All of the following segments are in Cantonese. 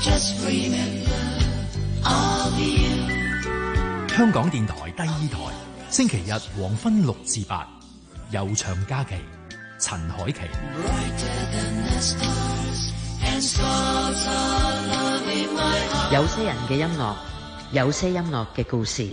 香港電台第二台，星期日黃昏6至8，悠長假期，陳凱琪。 有些人嘅音樂，有些音樂嘅故事。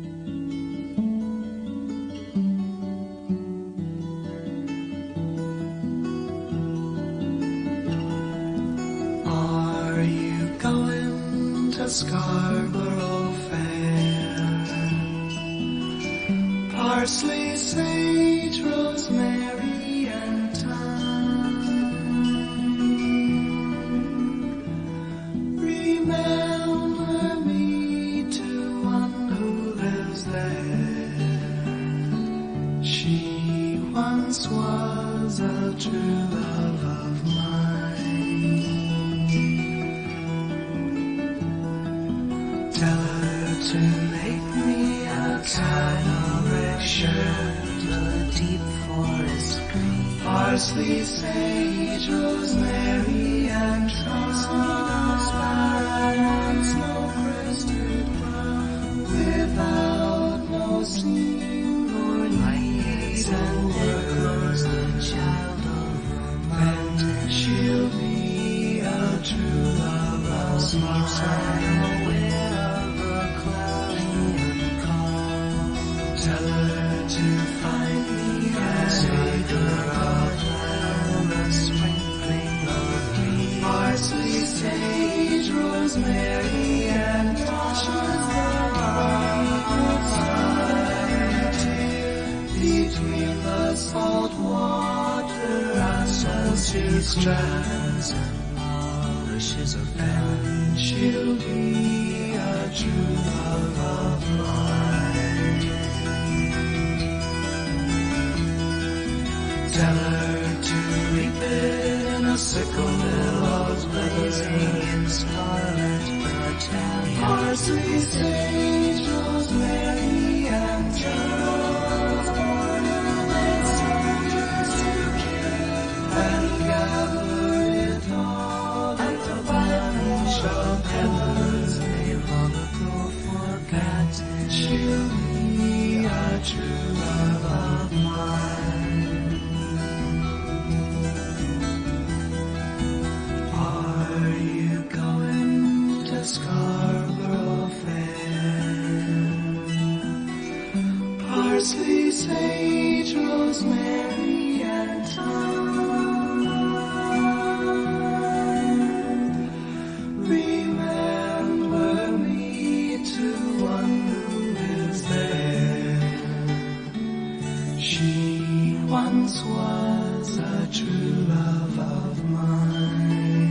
Scarborough Fair. Parsley, sage, rosemary, and thyme. Remember me to one who lives there. She once was a true love of mine. Tell her to make me a canary shirt, a deep forest green, parsley, sage, rosemary, and thyme. Snow-crested brown, without no seam or need, and echoes the child of romance. She'll be a true love of mine. Tell her to find me a savor of love, a sprinkling of green, parsley, sage, rosemary, and thyme. Between the salt water and salty strands and polishes of pen, she'll be a true love of mine. Tell her to reap it in a sickle, billows blazing in scarlet battalion. Parsley, sage, rosemary, and thyme. And gather it all at the bunch of heathers they long ago forgot. She'll be a true love of mine. Scarborough Fair. Parsley, sage, rosemary, and thyme. Remember me to one who lives there. She once was a true love of mine.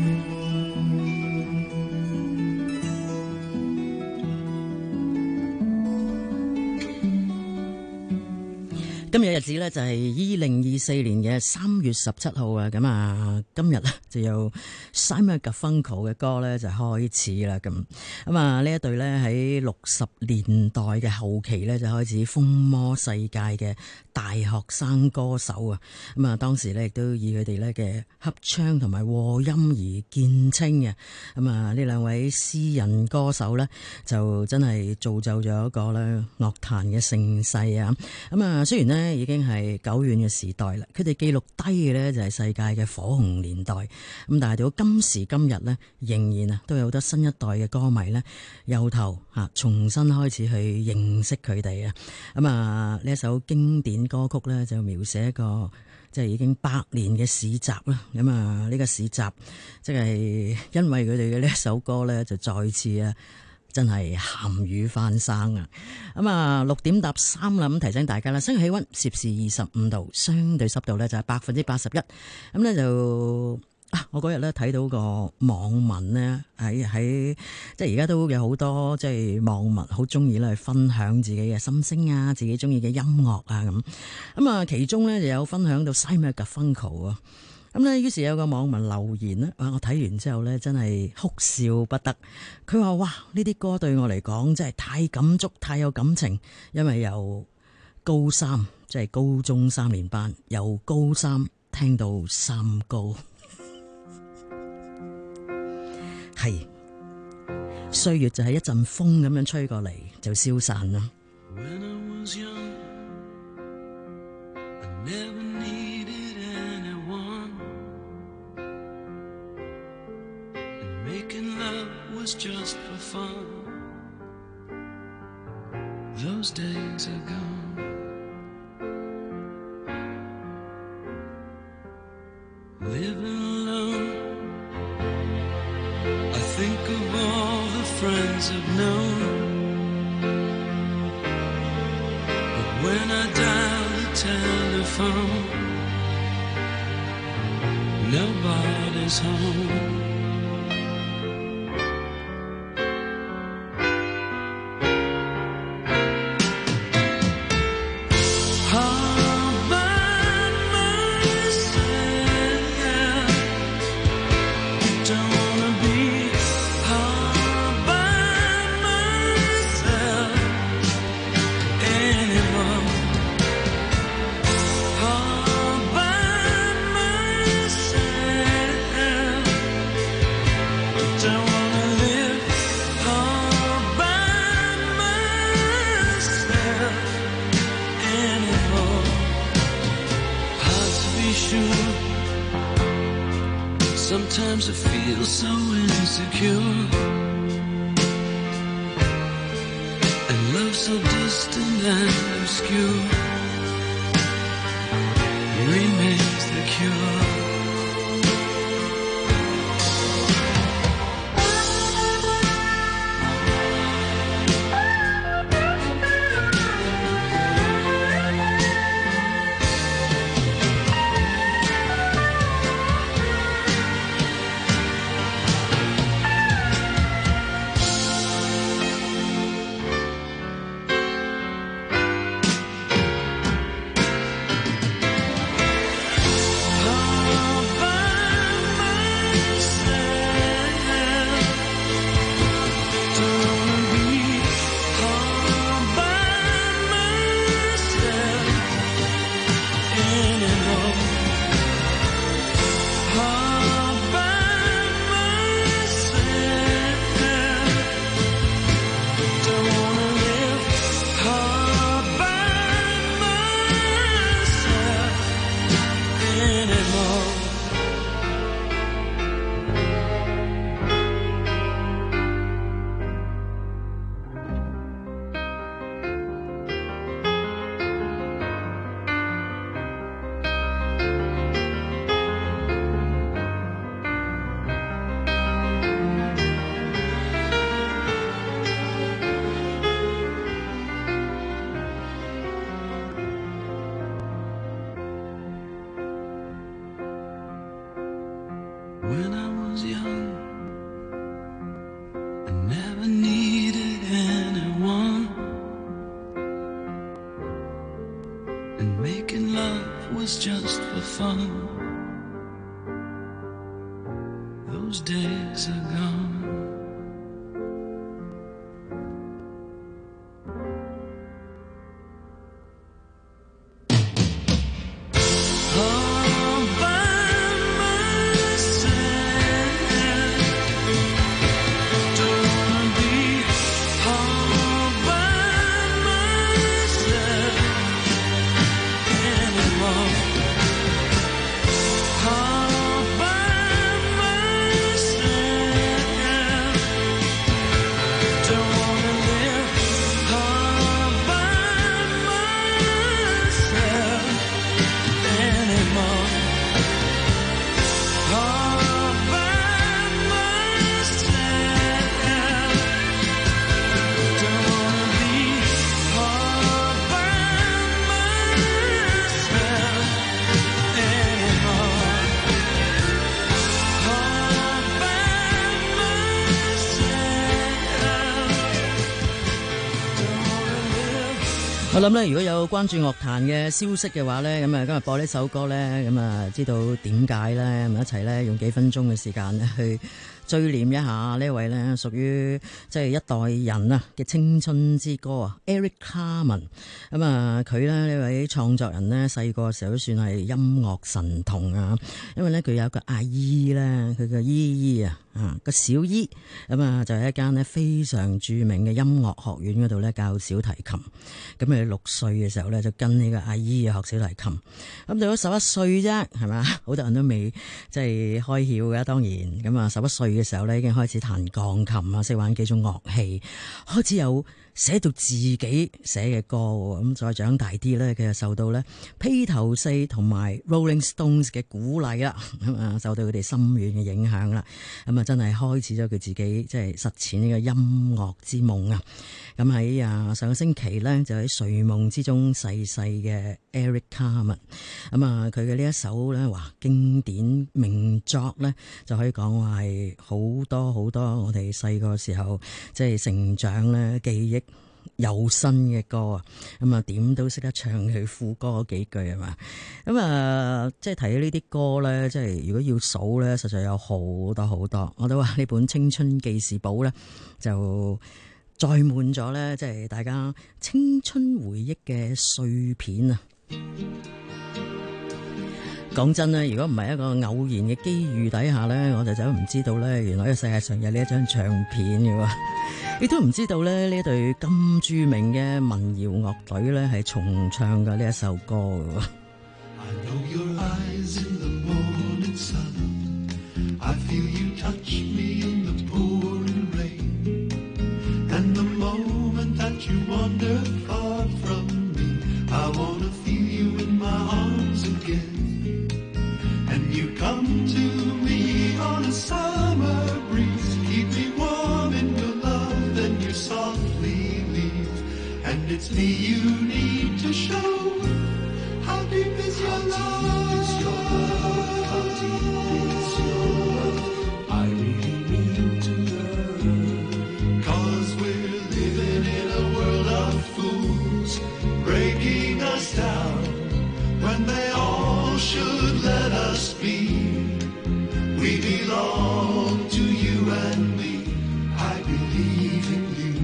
今日日子咧就係2024年嘅3月17號啊，咁啊今日咧就有 Simon & Garfunkel 嘅歌咧就開始啦，咁啊呢一隊咧喺60年代嘅後期咧就開始風靡世界嘅大學生歌手啊，咁啊當時咧亦都以佢哋咧嘅合唱同埋和音而見稱嘅，咁啊呢兩位詩人歌手咧就真係造就咗一個咧樂壇嘅盛世啊，咁啊雖然咧已經係久遠嘅時代啦，佢哋記錄低嘅呢就係世界嘅火紅年代，咁但係到今時今日呢，仍然啊都有好多新一代嘅歌迷呢，由頭重新開始去認識佢哋啊，咁啊呢一首經典歌曲呢，就描寫一個即係已經100年嘅市集啦，咁啊呢個市集即係因為佢哋嘅呢一首歌呢，就再次啊真係鹹魚翻生啊！咁啊6點3啦，咁提醒大家啦，新氣溫攝氏25度，相對濕度咧就係81%。咁咧就我嗰日咧睇到個網民咧喺即係而家都有好多即係網民好中意咧去分享自己嘅心聲啊，自己中意嘅音樂啊咁啊，其中咧就有分享到 Simon & Garfunkel 啊。咁咧，於是有個網民留言咧，我睇完之後咧，真係哭笑不得。佢話：哇，呢啲歌對我嚟講真係太感觸，太有感情。因為由高3，即係高中3年班，由高3聽到三高，係歲月就係一陣風咁樣吹過嚟就消散啦。 When I was young, I never needed anyone, and making love was just for fun. Those days are gone. Living alone, I think of all the friends I've known. When I dial the telephone, nobody's home. All by myself, don't wanna be all by myself anymore. All by myself, don't wanna live all by myself anymore. Hard to be sure. Sometimes I feel so insecure, and love so distant and obscure remains the cure. All by myself, don't wanna be all by myself anymore. All by myself, don't wanna live all by myself anymore. When I was young, I never needed anyone, and making love was just for fun. Those days are gone. All by myself, don't wanna be all by myself anymore. All by myself, 我諗咧，如果有關注樂壇嘅消息嘅話咧，咁啊今日播呢首歌咧，咁啊知道點解咧，咁一齊咧用幾分鐘嘅時間咧去追念一下呢位咧屬於即係一代人啊嘅青春之歌啊 Eric Carmen。咁啊佢咧呢位創作人咧細個嘅時候都算係音樂神童啊，因為咧佢有個阿姨咧，佢個姨姨啊個小姨，咁啊就係一間咧非常著名嘅音樂學院嗰度咧教小提琴。咁佢6歲嘅時候咧就跟呢個阿姨學小提琴，咁到咗11歲啫，係嘛？好多人都未即係開竅嘅，當然咁啊11歲嘅時候咧已經開始彈鋼琴啊，識玩幾種樂器，開始有寫到自己寫嘅歌。咁再長大啲咧，佢就受到咧披頭四同埋 Rolling Stones 嘅鼓勵啦，咁啊受到佢哋深遠嘅影響啦，咁啊真係開始咗佢自己即係實踐呢個音樂之夢啊！咁喺上個星期咧就喺睡夢之中逝世嘅 Eric Carmen， 咁啊佢嘅呢一首咧經典名作咧就可以講話係好多好多我哋細個時候即係成長咧記憶有新嘅歌啊，咁啊點都識得唱佢副歌嗰幾句係嘛，咁啊即係睇呢啲歌咧，即係如果要數咧，實在有好多好多。我都話呢本青春記事簿咧就載滿咗咧，即係大家青春回憶嘅碎片啊！講真咧，如果唔係一個偶然嘅機遇底下咧，我就唔知道咧，原來呢個世界上有呢一張唱片嘅喎，亦都唔知道咧呢一隊咁著名嘅民謠樂隊咧係重唱嘅呢一首歌嘅喎。 I know your eyes in the morning sun. I feel you touch me in the pouring rain. And the moment that you wander far from me, I wanna feel you in my arms again. And you come to me on a summer breeze, keep me warm in your love, then you softly leave. And it's me you need to show. How deep is your love? How deep is your love? I really need to know. 'Cause we're living in a world of fools, breaking us down when they all should let us be. We belong to you and me. I believe in you.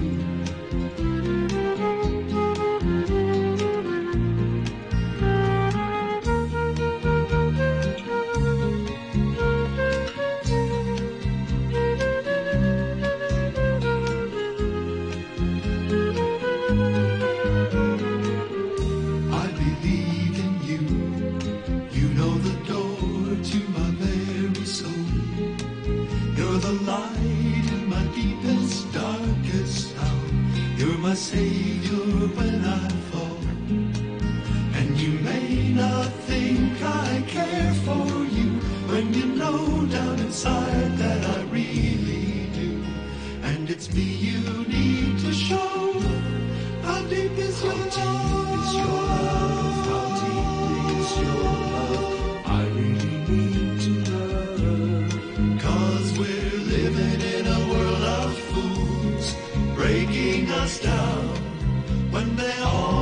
My savior when I fall, and you may not think I care for you, when you know down inside that I really do. And it's me you need to show. How deep is your love? How deep is your love? I really need to know. 'Cause we're living in a world of fools, breaking us down when they all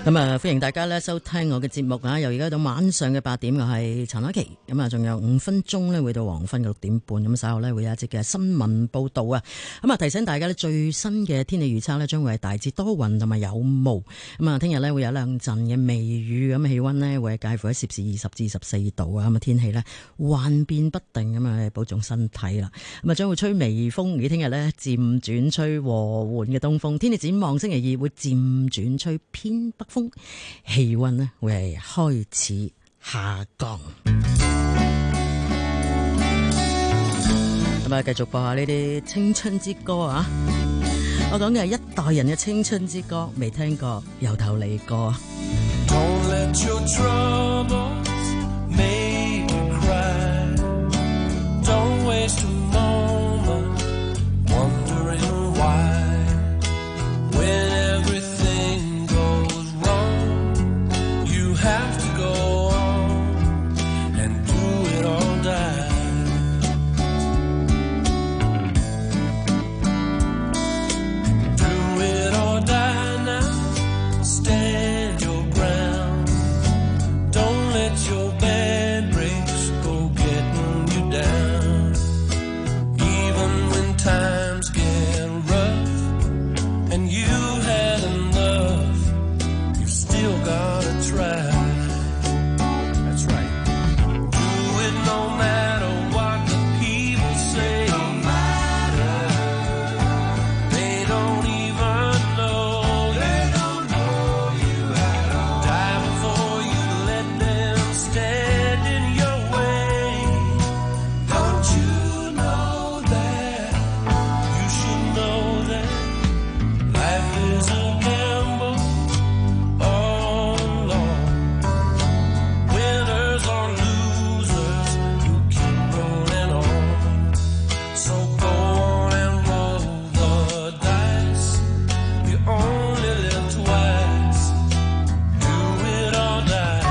咁啊，歡迎大家咧收聽我嘅節目啊！由而家到晚上嘅8點，我係陳凱琪。咁啊，仲有5分鐘咧，會到黃昏嘅6點半。咁稍後咧會有一節嘅新聞報道啊！咁啊，提醒大家咧，最新嘅天氣預測咧，將會係大致多雲同埋有霧。咁啊，聽日咧會有兩陣嘅微雨，咁氣溫咧會係介乎喺攝氏20至24度啊！咁啊，天氣咧幻變不定，咁啊，保重身體啦。咁啊，將會吹微風，而聽日咧漸轉吹和緩嘅東風。天氣展望星期2會漸轉吹偏北風。氣溫呢會係開始下降。咁啊，繼續播下呢啲青春之歌啊！我講嘅係一代人嘅青春之歌，未聽過由頭嚟過。 Don't let your troubles make you cry. Don't waste a moment wondering why. When everything goes wrong, you have to go on and do it or die. Do it or die now. Stand your ground. Don't let your bad breaks go getting you down. Even when times get rough and you had enough, you've still gotta try. That's right. Do it no matter what the people say. No matter. They don't even know. They don't know you at all. Die before you let them stand in your way. Don't you know that? You should know that life is a gamble all along. Winners or losers, you keep rolling on. So go on and roll the dice. You only live twice. Do it or die.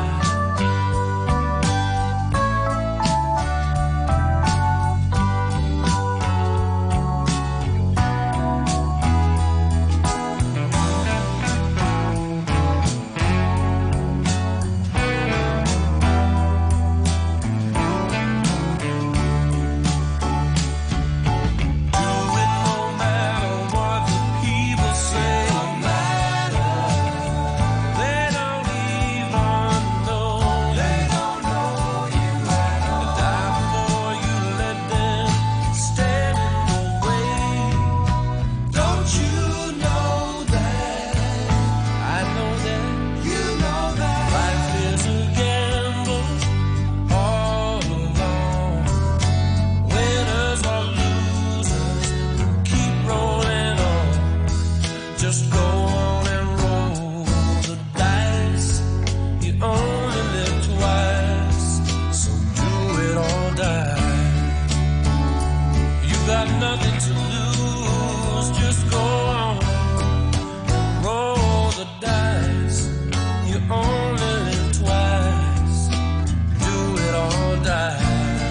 Do it no matter what the people say. No matter. They don't even know. They don't know you at all. Die before you let them stand in your way. Don't you know that? I know that. You know that. Life is a gamble all along. Winners or losers, keep rolling on. Just go on and roll the dice. You only live twice, so do it or die. You got nothing to lose, just go on. Roll the dice. You only live twice. Do it or die.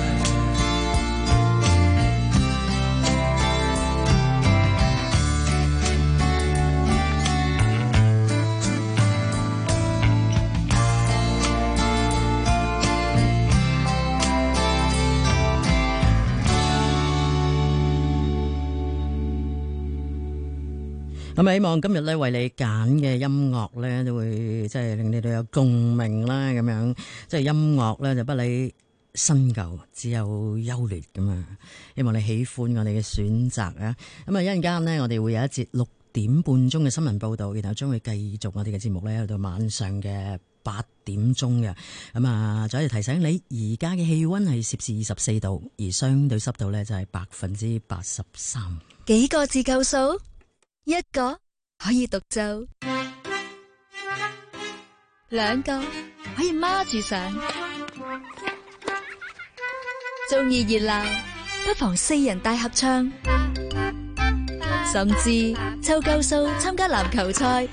咁希望今日咧為你揀嘅音樂咧都會即係令你哋有共鳴啦，咁樣即係音樂咧就不理新舊，只有優劣咁啊！希望你喜歡我哋嘅選擇啊！咁啊一陣間呢，我哋會有一節6點半鐘嘅新聞報導，然後將會繼續我哋嘅節目咧，去到晚上嘅8點鐘嘅。咁啊，再提醒你，而家嘅氣溫係攝氏24度，而相對濕度咧就係83%。 幾個字夠數？一個可以獨奏，2個可以孖住上。鍾意熱鬧，不妨4人大合唱，甚至湊夠數參加籃球賽。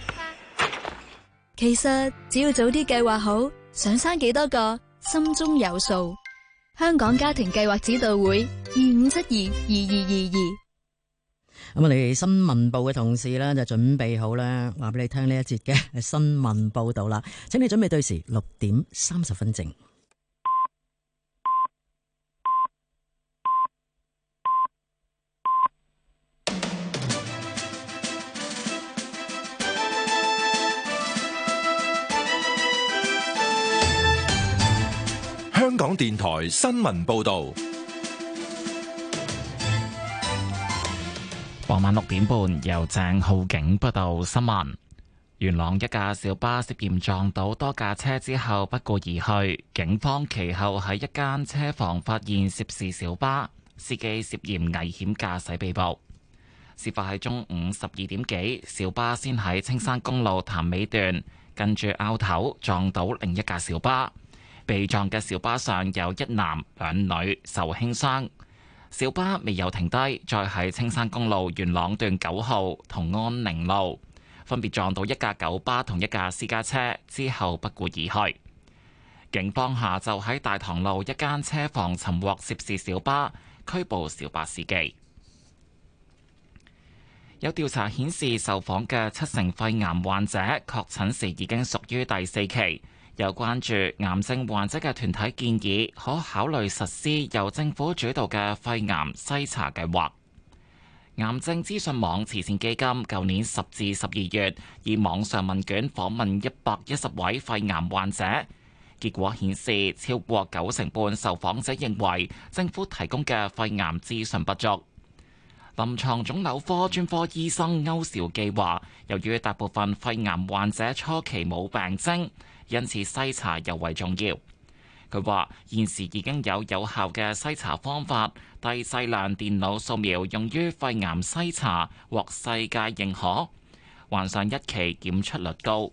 其實只要早啲計劃好，想生幾多個，心中有數。香港家庭計劃指導會25722222。 我哋新聞部嘅同事呢，就準備好啦，話俾你聽呢一節嘅新聞報道啦。請你準備對時6:30正。 香港電台新聞報道， 傍晚6點半由鄭浩景報道新聞。元朗一架小巴涉嫌撞到多架車之後不顧而去，警方其後喺一間車房發現涉事小巴，司機涉嫌危險駕駛被捕。事發喺中午12點幾，小巴先喺青山公路潭尾段跟住拗頭撞到另一架小巴。被撞嘅小巴上有一男兩女受輕傷，小巴未有停低，再喺青山公路元朗段9號同安寧路分別撞到一架九巴同一架私家車，之後不顧而去。警方下晝喺大棠路一間車房尋獲涉事小巴，拘捕小巴司機。有調查顯示，受訪嘅70%肺癌患者確診時已經屬於第4期。有關注癌症患者嘅團體建議，可考慮實施由政府主導嘅肺癌篩查計劃。癌症資訊網慈善基金舊年10至12月以網上問卷訪問110位肺癌患者，結果顯示超過90%半受訪者認為政府提供嘅肺癌資訊不足。臨床腫瘤科專科醫生歐兆基話，由於大部分肺癌患者初期冇病徵，因此篩查尤為重要。佢話現時已經有效嘅篩查方法，低劑量電腦掃描用於肺癌篩查獲世界認可，患上1期檢出率高。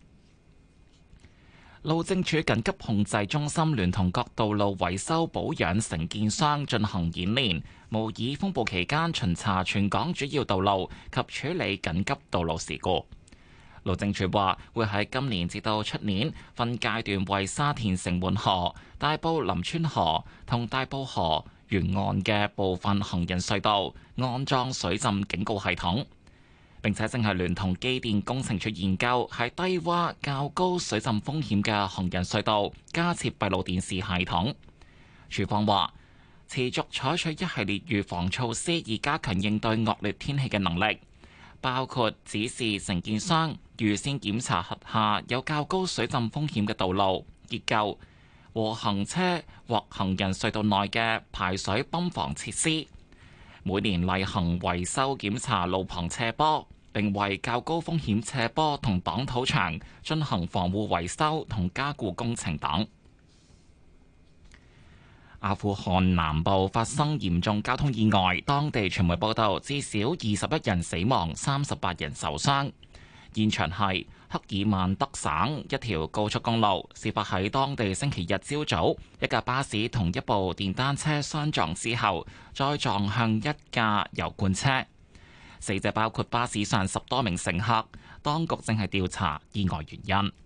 路政署緊急控制中心聯同各道路維修保養承建商進行演練，模擬風暴期間巡查全港主要道路及處理緊急道路事故。路政署話會喺今年至到出年分階段為沙田城門河、大埔林村河同大埔河沿岸嘅部分行人隧道安裝水浸警告系統，並且正係聯同機電工程署研究喺低洼較高水浸風險嘅行人隧道加設閉路電視系統。署方話持續採取一系列預防措施，以加強應對惡劣天氣嘅能力，包括指示承建商預先檢查轄下有較高水浸風險嘅道路結構和行車或行人隧道內嘅排水泵房設施，每年例行維修檢查路旁斜坡，並為較高風險斜坡同擋土牆進行防護維修同加固工程等。阿富汗南部發生嚴重交通意外，當地傳媒報道至少21人死亡，38人受傷。現場係克爾曼德省一條高速公路，事發喺當地星期日朝早，一架巴士同一部電單車相撞之後，再撞向一架油罐車。死者包括巴士上10多名乘客，當局正係調查意外原因。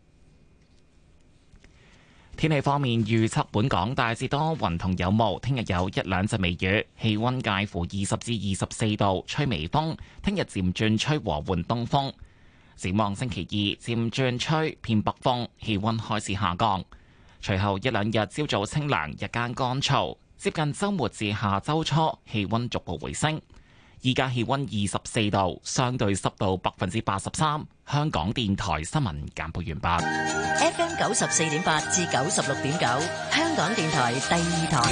天氣方面，預測本港大致多雲同有霧，聽日有1兩陣微雨，氣溫介乎20至24度，吹微風。聽日漸轉吹和緩東風。展望星期二漸轉吹偏北風，氣溫開始下降。隨後1兩日朝早清涼，日間乾燥，接近週末至下週初氣溫逐步回升。依家氣溫24度，相對濕度83%。香港電台新聞簡報完畢。 FM 94.8至96.9，香港電台第2台。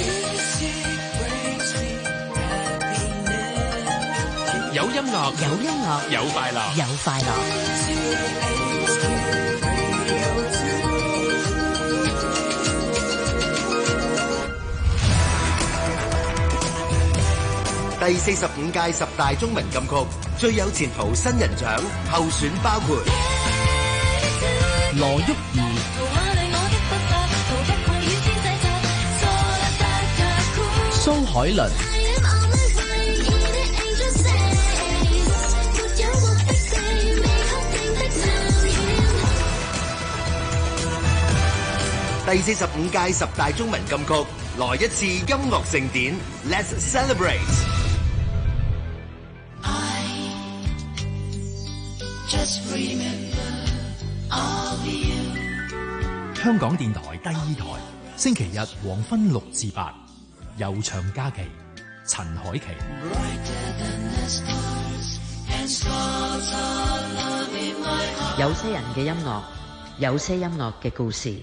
有音樂， 有音樂， 有快樂， 有快樂。 第45屆10大中文金曲最有前途新人獎候選包括羅毓兒、蘇海倫、第45屆10大中文金曲，來一次音樂盛典 ，Let's celebrate！ 香港電台第二台，星期日黃昏6至8，悠長假期，陳凱琪。 有些人嘅音樂，有些音樂嘅故事。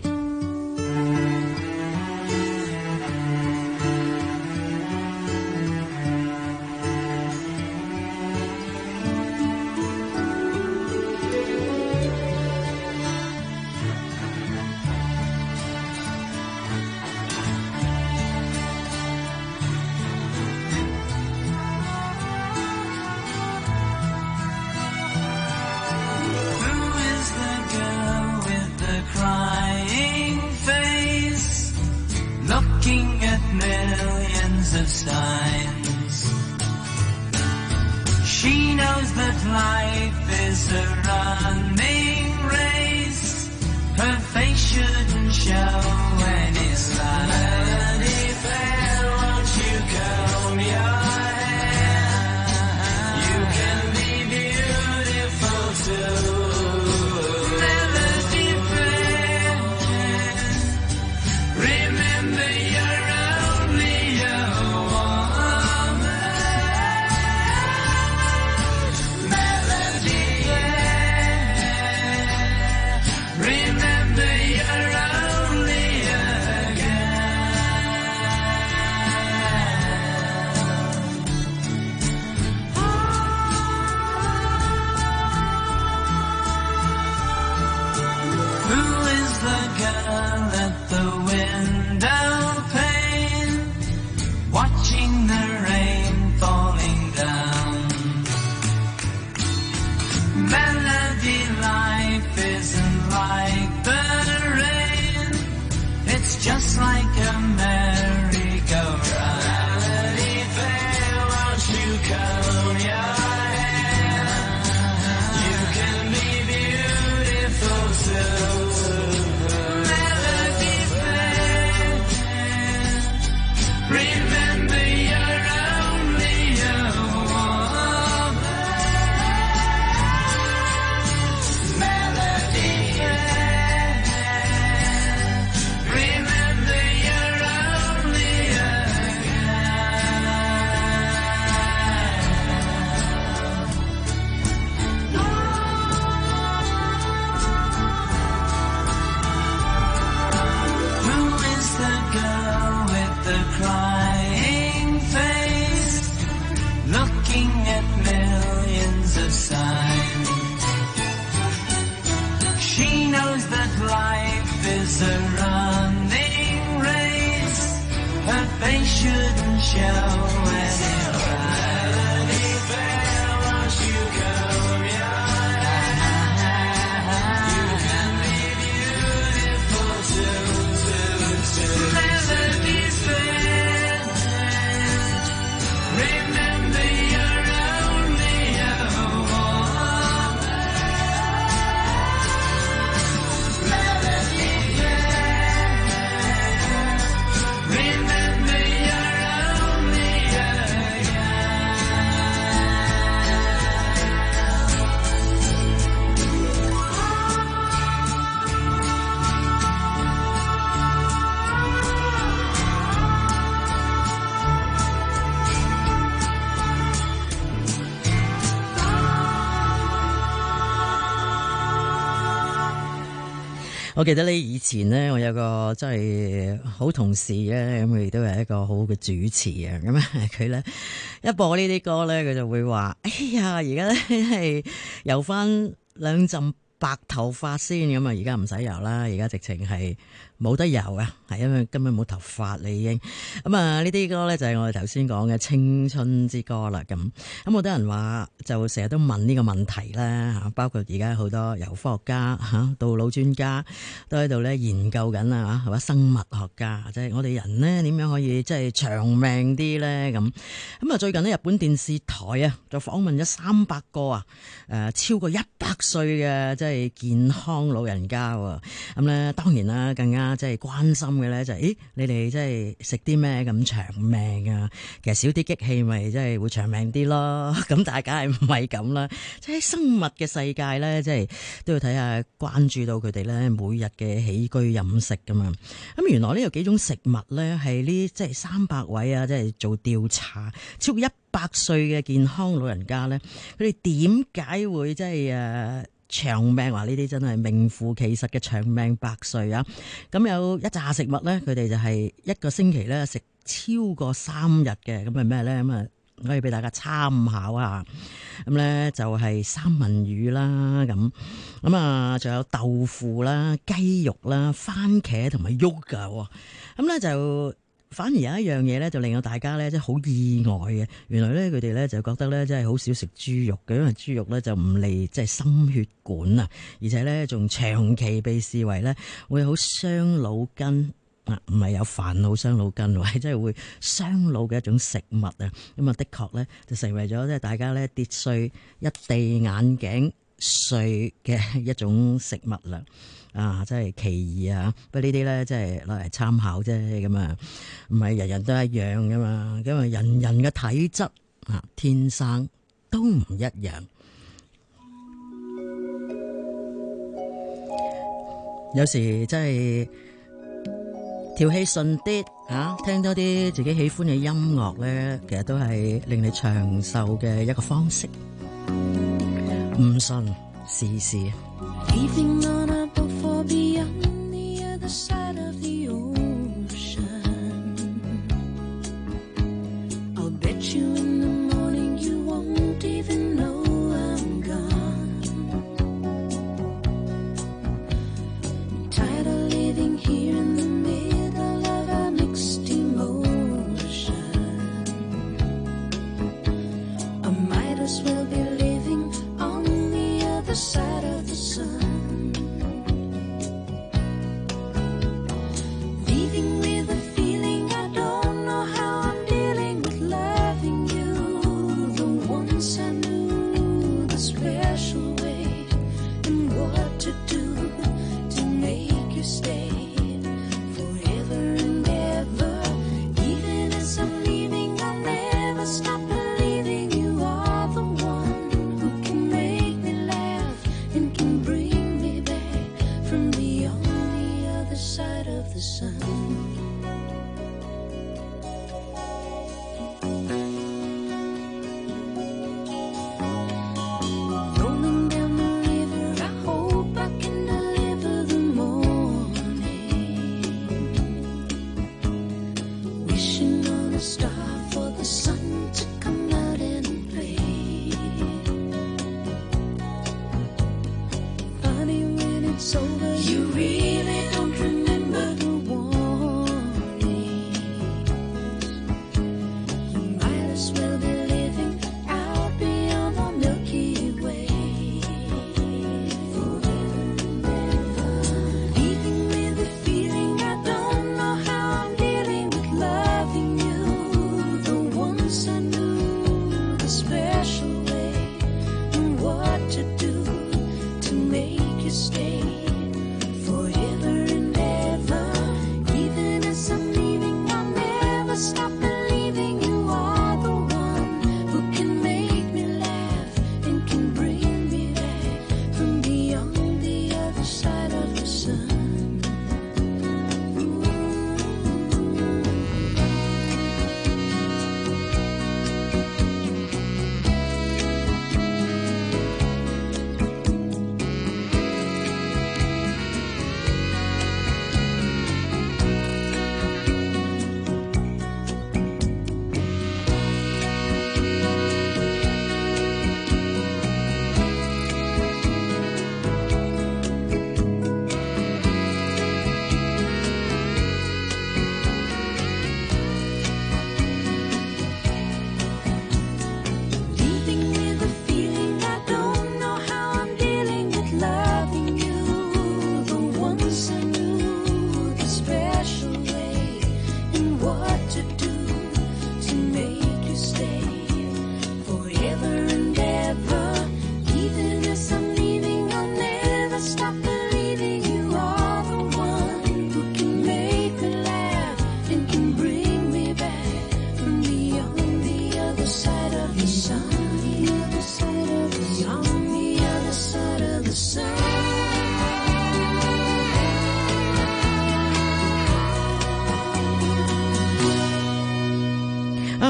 我記得呢以前呢，我有個真係好同事咧，咁佢亦都係一個好好嘅主持啊。咁啊，佢咧一播呢啲歌咧，佢就會話：哎呀，而家咧係游翻兩陣白頭髮先咁啊！而家唔使游啦，而家直情係冇得游啊，係因為根本冇頭髮啦已經。咁啊，呢啲歌咧就係我哋頭先講嘅青春之歌啦。咁好多人話就成日都問呢個問題啦嚇，包括而家好多由科學家嚇到老專家都喺度咧研究緊啊嚇，係嘛生物學家，即係我哋人咧點樣可以即係長命啲咧咁。咁啊，最近咧日本電視台啊就訪問咗300個超過100歲嘅即係係健康老人家喎。咁咧當然啦，更加即係關心嘅咧就係，你哋即係食啲咩咁長命啊？其實少啲激氣咪即係會長命啲咯。咁大家係唔係咁啦？即係生物嘅世界咧，即係都要睇下關注到佢哋咧每日嘅起居飲食噶嘛。咁原來呢有幾種食物咧係呢即係300位啊，即係做調查超過100歲嘅健康老人家咧，佢哋點解會即係長命？話呢啲真係名副其實嘅長命百歲啊！咁有一紮食物咧，佢哋就係一個星期咧食超過3日嘅，咁係咩咧？咁啊可以俾大家參考下。咁咧就係三文魚啦，咁啊仲有豆腐啦、雞肉啦、番茄同埋 yogurt。咁咧就反而有一樣嘢咧，就令到大家咧即係好意外嘅。原來咧佢哋咧就覺得咧，真係好少食豬肉嘅，因為豬肉咧就唔利即係心血管啊，而且咧仲長期被視為咧會好傷腦筋啊，唔係有煩惱傷腦筋，係真係會傷腦嘅一種食物啊。咁啊，的確咧就成為咗即係大家咧跌碎一地眼鏡碎嘅一種食物啦。啊，真係奇異啊！不過呢啲咧，即係攞嚟參考啫，咁啊，唔係人人都一樣噶嘛，因為人人嘅體質啊，天生都唔一樣。有時真係調氣順啲啊，聽多啲自己喜歡嘅音樂咧，其實都係令你長壽嘅一個方式。唔信試試。 Beyond the other side of the ocean, I'll bet you in the morning you won't even know I'm gone. Tired of living here in the middle of our mixed emotion. I might as well be living on the other side of the sun.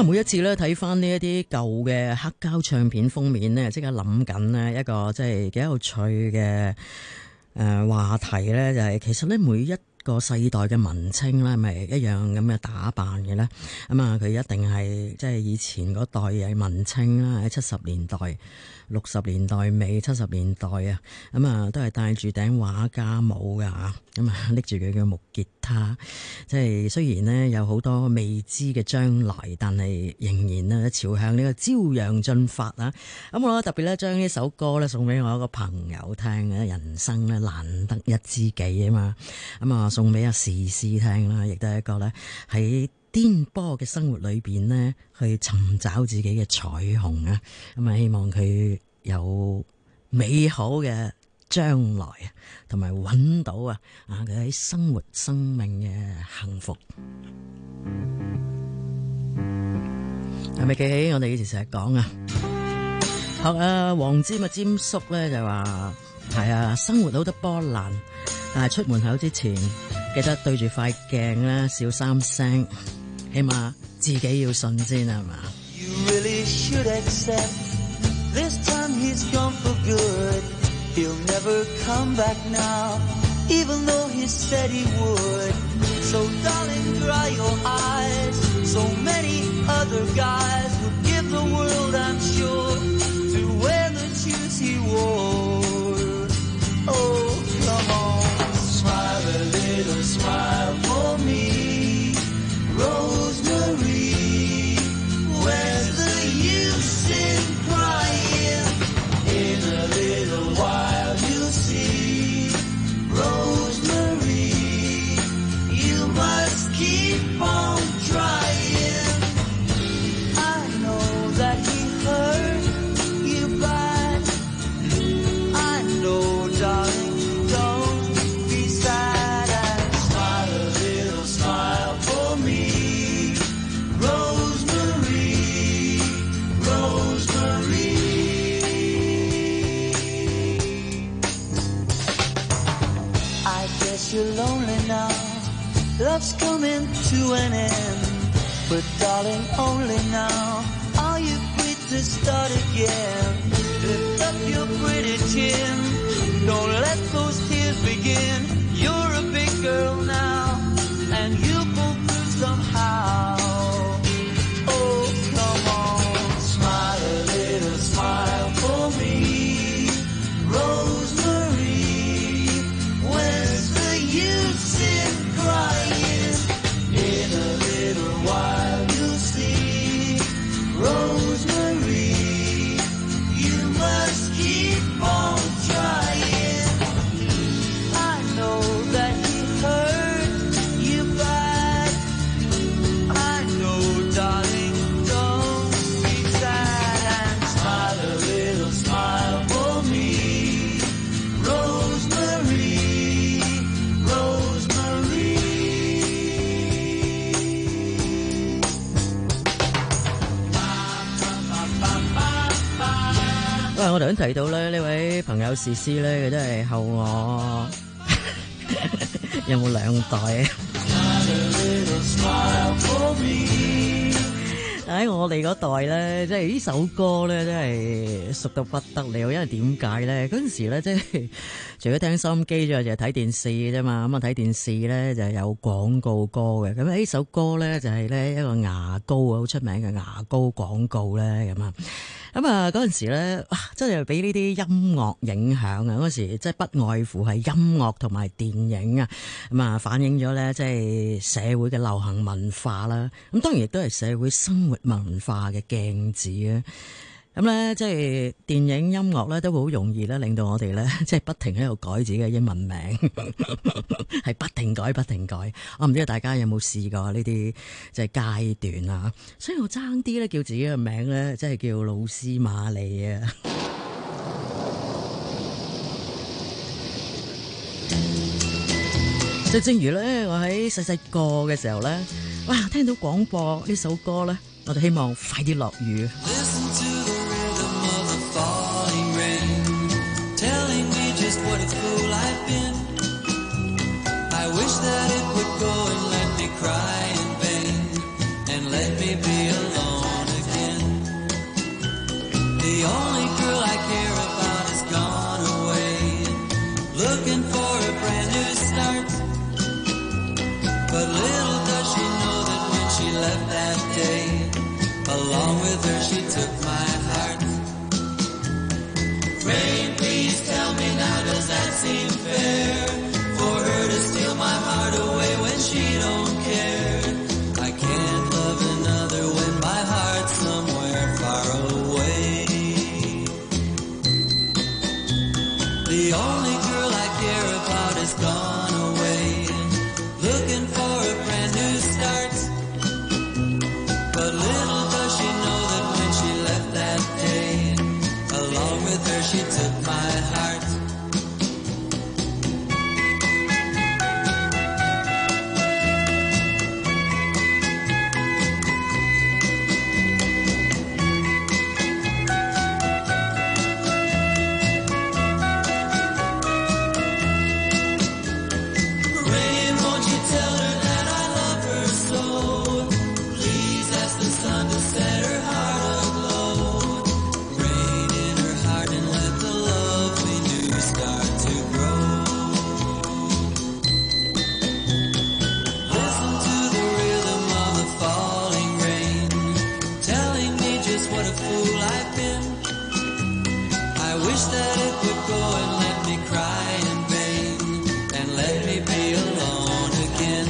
每一次咧睇翻呢一啲舊嘅黑膠唱片封面咧，即刻諗緊呢一個即係幾有趣嘅話題咧，就係其實咧每一個世代嘅文青咧，係咪一樣咁嘅打扮嘅咧？咁啊，佢一定係即係以前嗰代嘅文青啦，喺70年代、60年代尾、70年代啊，咁啊都係戴住頂畫家帽㗎嚇，咁啊拎住佢嘅木吉他，即係雖然呢有好多未知嘅將來，但係仍然呢朝向呢個朝陽進發啊！咁我特別咧將呢首歌咧送俾我一個朋友聽嘅，人生咧難得一知己啊嘛，咁啊送俾阿時師聽啦，亦都係一個咧喺顛簸嘅生活裏邊呢去尋找自己嘅彩虹啊！咁啊希望佢有美好嘅將來啊，同埋揾到佢喺生活生命嘅幸福。係咪記起我哋以前成日講啊？學黃霑霑叔咧就話係啊，生活好多波瀾，但係出門口之前記得對住塊鏡啦，笑3聲，起碼自己要信先係嘛。 You really should accept this time he's gone for good. He'll never come back now, even though he said he would. So darling, dry your eyes. So many other guys would give the world, I'm sure, to wear the shoes he wore. Oh, come on, smile a little smile for me, Rosemary. Where's the use in crying? In a little while you'll see, Rosemary, you must keep on trying. I know that he hurt you bad. I know, darling, don't be sad and smile a little smile for me, Rosemary, Rosemary. I guess you're lonely now. Love's coming to an end. But darling, only now are you free to start again. Lift up your pretty chin. Don't let those tears begin. You're a big girl now, and you'll pull through somehow. Oh, come on, smile a little smile for me, Rosemary. Where's the use in crying? In a little while you'll see, Rosemary, you must keep on trying. I know that he hurt you bad. I know, darling, don't be sad and smile a little smile for me, Rosemary, Rosemary. 我頭先提到咧，呢位朋友時師咧，佢都係後我有冇2代啊？喺我哋嗰代咧，即係呢首歌咧，真係熟到不得了。因為點解咧？嗰陣時咧，即係除咗聽收音機之外，就係睇電視啫嘛。咁啊，睇電視咧就有廣告歌嘅。咁呢首歌咧就係咧一個牙膏啊，好出名嘅牙膏廣告咧咁啊。咁啊，嗰陣時咧，哇，真係俾呢啲音樂影響啊！嗰時即係不外乎係音樂同埋電影啊，咁啊反映咗咧即係社會嘅流行文化啦。咁當然亦都係社會生活文化嘅鏡子啊。咁咧，即係電影音樂咧，都好容易咧，令到我哋咧，即係不停喺度改自己嘅英文名，係不停改，不停改。我唔知道大家有冇試過呢啲即係階段啊？所以我爭啲咧叫自己嘅名咧，即係叫老師瑪莉啊。就正如咧，我喺細個嘅時候咧，哇，聽到廣播呢首歌咧，我哋希望快啲落雨。 What a fool I've been. I wish that it would go and let me cry in vain and let me be alone. Along with her she took my heart. Rain, please tell me now, does that seem fair? For her to steal my heart away when she don't care. I can't love another when my heart's somewhere far away. The only girl I care about is gone away, looking for a brand new start. But little does she know that when she left that day, along with her she took my heart. Rain, won't you tell her that I love her so? Please ask the sun to set her heart aglow. Rain in her heart and let the love we knew start to grow. Listen to the rhythm of the falling rain, telling me just what a fool I've been. I wish that it would go and let me cry in vain, and let me be alone again.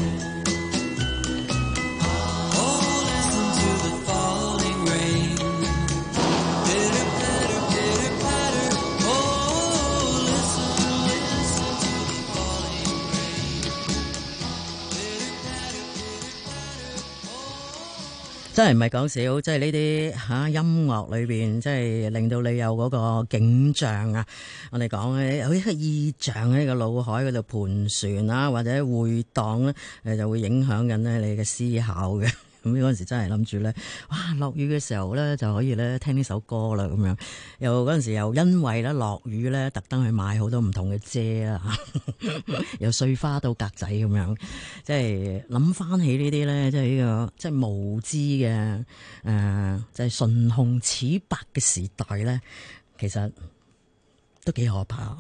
Oh, listen to the falling rain. Pitter patter, pitter patter. Oh, listen, listen to the falling rain. Pitter patter, pitter patter. 真係唔係講笑，即係呢啲音樂裏邊，即係令到你有嗰個景象啊！我哋講咧，有一個意象喺個腦海嗰度盤旋啊，或者回盪咧，就會影響緊咧你嘅思考嘅。咁嗰陣時真係諗住咧，哇！落雨嘅時候咧就可以咧聽呢首歌啦，咁樣。又嗰陣時又因為咧落雨咧，特登去買好多唔同嘅遮啦，由碎花到格仔咁樣。即係諗翻起呢啲咧，即係呢個即係無知嘅即係唇紅齒白嘅時代咧，其實都幾可怕。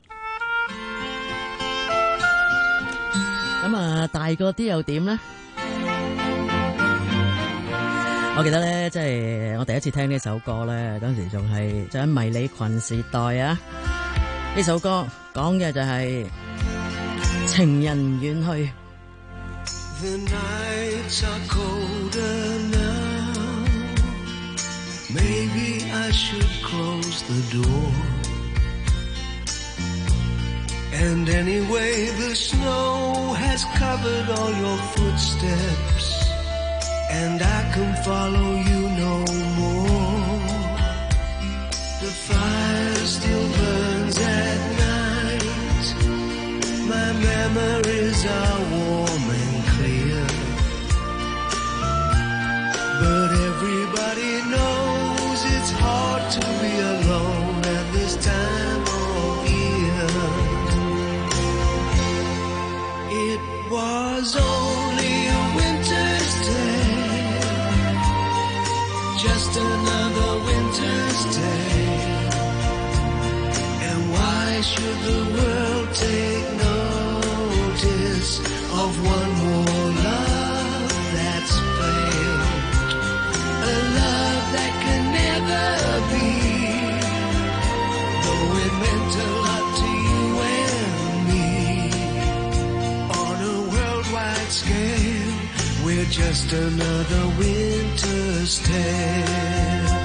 咁啊，大個啲又點咧？我記得咧，即係我第一次聽呢首歌咧，當時仲係就喺迷你裙時代啊！呢首歌講嘅就係情人遠去。 The nights are colder now. Maybe I should close the door. And anyway, the snow has covered all your footsteps, and I can follow you no more. The fire still burns at night. My memories are warm and clear, but everybody knows it's hard to be alone at this time of year. It was only a winter's day, just another winter's day. And why should the world take notice of one more love that's failed? A love that can never be, though it meant a lot to you and me. On a worldwide scale, we're just another winter's tale.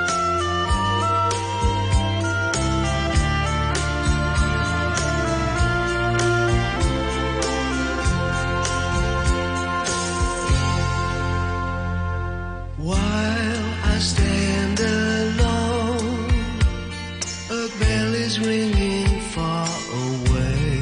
While I stand alone, a bell is ringing far away.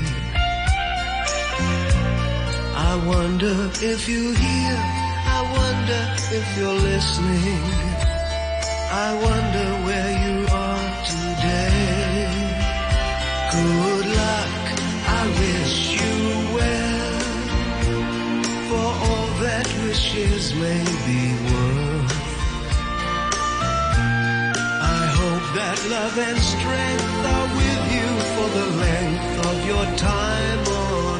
I wonder if you're here, I wonder if you're listening. I wonder where you are today. Good luck, I wish you well, for all that wishes may be worth. I hope that love and strength are with you for the length of your time on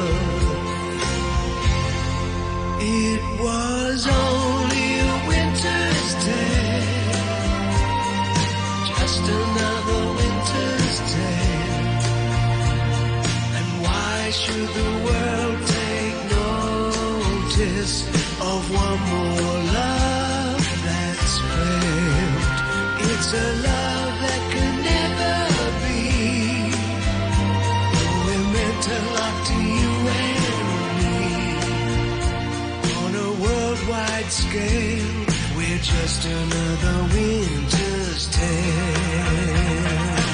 earth. It was only a winter should the world take notice of one more love that's failed? It's a love that could never be. We're meant to lock to you and me. On a worldwide scale, we're just another winter's tale.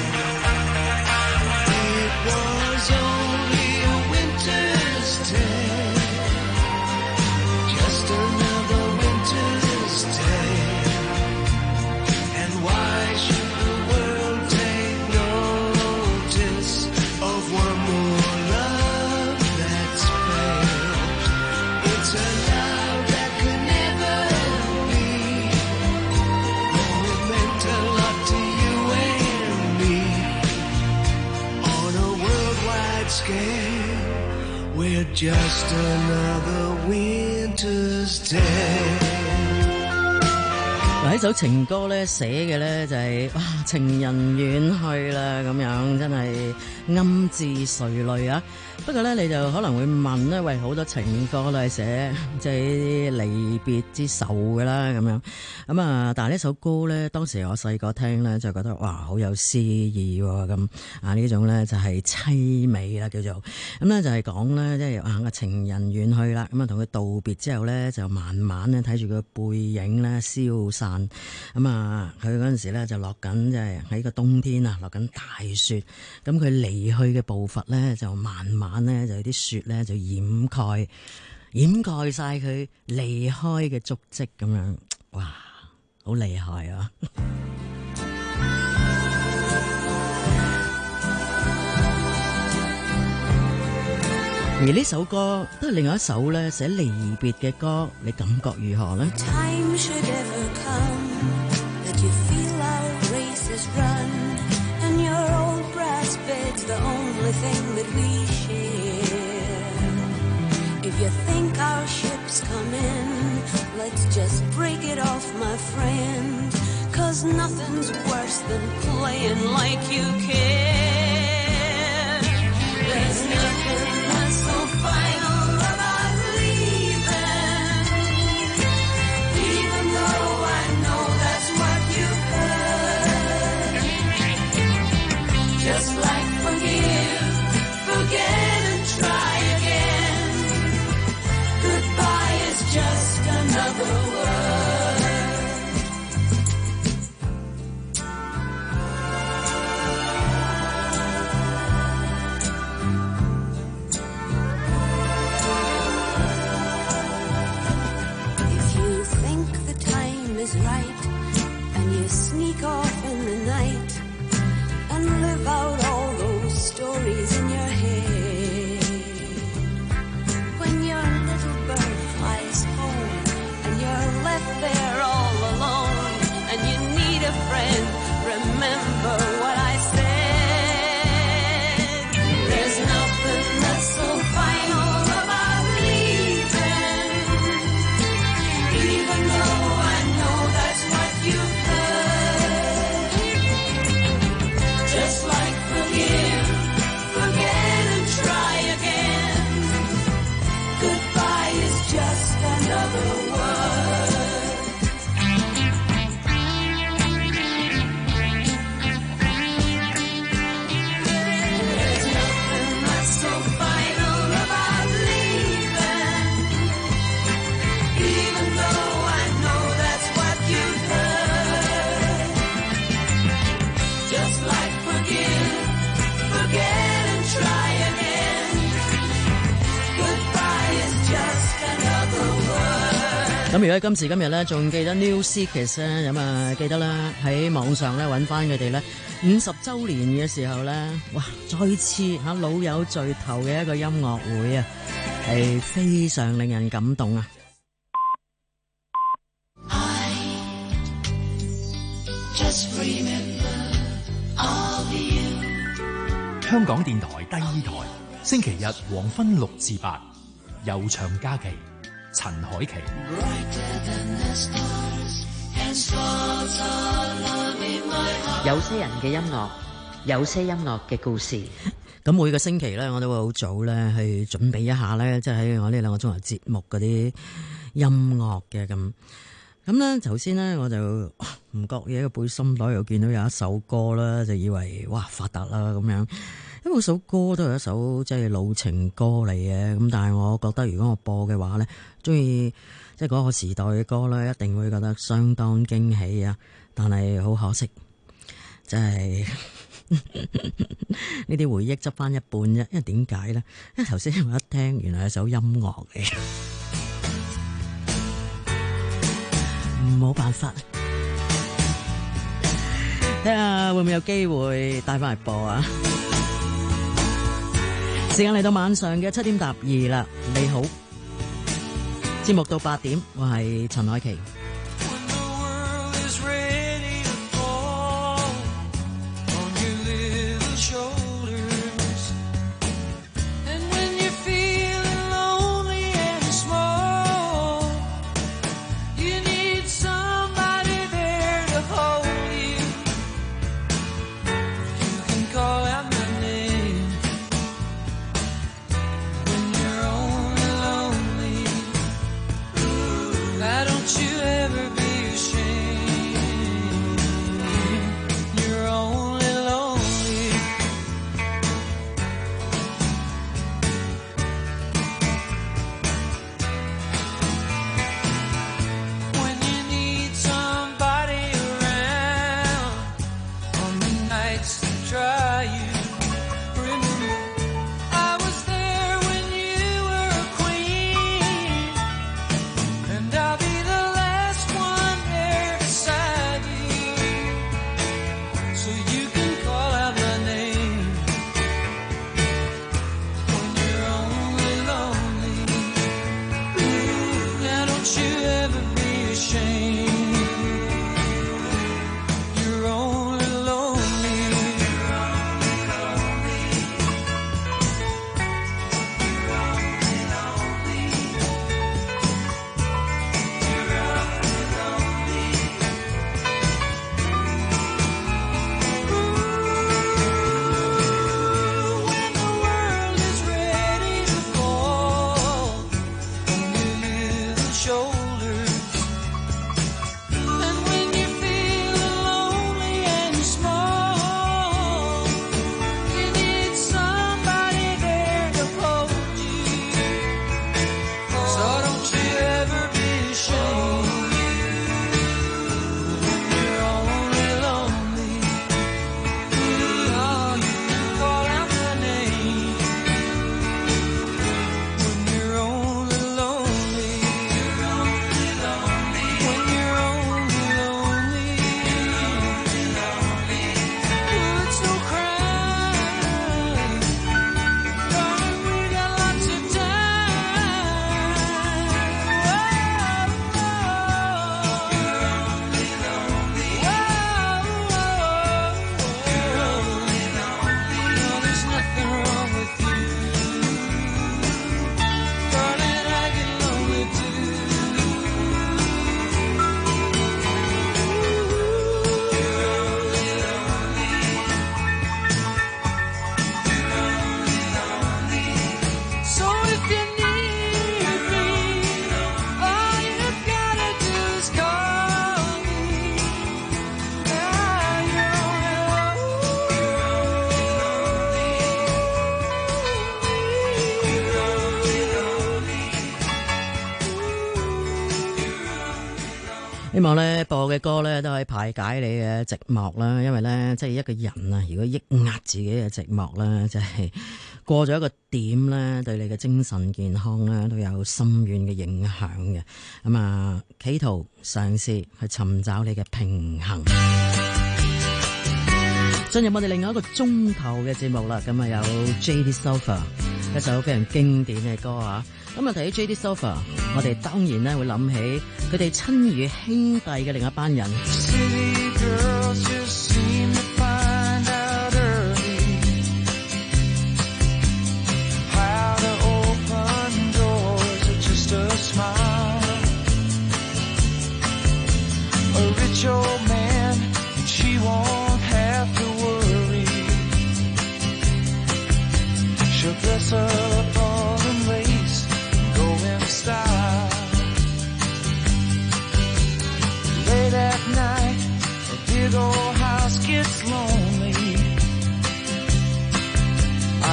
It was only a winter's tale, just another winter's tale. And why should the world take notice of one more love that's failed? It's a love that could never be. We're meant to love to you and me. On a worldwide scale, we're just another winter's tale. 嗱，呢首情歌咧寫嘅咧就係、哇情人遠去啦咁樣，真係暗自垂淚啊！不過咧你就可能會問咧，喂好多情歌都係寫即係啲離別之愁㗎啦咁樣，咁啊但係呢首歌咧當時我細個聽咧就覺得哇好有詩意喎咁啊呢種咧就係凄美啦叫做，咁咧就係講咧即係個情人遠去啦，咁啊同佢道別之後咧就慢慢咧睇住佢背影咧消散，咁啊佢嗰陣時咧就落緊即係喺個冬天啊落緊大雪，咁佢離去嘅步伐咧就慢慢咧就有啲雪咧就掩蓋晒佢離開嘅足跡咁樣，哇好厲害啊！而呢首歌都係另外一首咧寫離別嘅歌，你感覺如何呢？ Time should ever come that you feel our race is run and your old brass bed's the only thing that we share. If you think our ship's coming, let's just break it off, my friend, 'cause nothing's worse than playing like you care. There's nothing that's so final about leaving, even though I know that's what you've heard. Just like forgive, forget and try again. Goodbye is just another word. If you think the time is right and you sneak off in the night and live out all those stories in your head, when your little bird flies home and you're left there all alone and you need a friend, remember what I said. There's nothing that's so final about leaving, even though I know that's what you've heard. Just like forgive, forget and try again. Goodbye is just another word. There's nothing that's so final about leaving, even though I know that's what you've heard. Just like forgive, forget and try again. Goodbye is just another word. 咁如果今時今日咧，仲記得 New Seekers 咧，咁啊記得啦，喺網上咧揾翻佢哋咧50週年嘅時候咧，哇！再次嚇老友聚頭嘅一個音樂會啊，係非常令人感動啊！ Just remember all you. 香港電台第二台，星期日黃昏6至8，悠長假期，陳凱琪。 Brighter than the stars and stars are love in my heart. 有些人嘅音樂，有些音樂嘅故事。 咁每個星期咧，我都會好早咧去準備一下咧，即係喺我呢2個鐘頭節目嗰啲音樂嘅咁。咁咧，頭先咧我就唔覺嘢，個背心袋又見到有一首歌啦，就以為哇發達啦咁樣。因為首歌都係一首即係老情歌嚟嘅，咁但係我覺得如果我播嘅話咧，中意即係嗰個時代嘅歌咧，一定會覺得相當驚喜啊！但係好可惜，即係呢啲回憶執翻一半啫。因為點解咧？因為頭先我一聽，原來係首音樂嚟。冇辦法，睇下會唔會有機會帶翻嚟播啊！時間嚟到晚上嘅7點答2啦，你好，節目到8點，我係陳凱琪。希望咧播嘅歌咧都可以排解你嘅寂寞啦，因為咧即係一個人啊，如果抑壓自己嘅寂寞咧，即係過咗一個點咧，對你嘅精神健康咧都有深遠嘅影響嘅。咁啊，企圖嘗試去尋找你嘅平衡。進入我哋另外一個鐘頭嘅節目啦，咁啊有 J.D. Sofa 一首非常經典嘅歌啊。咁啊，提起 J.D. Sofa， 我哋當然咧會諗起佢哋親如兄弟嘅另一班人。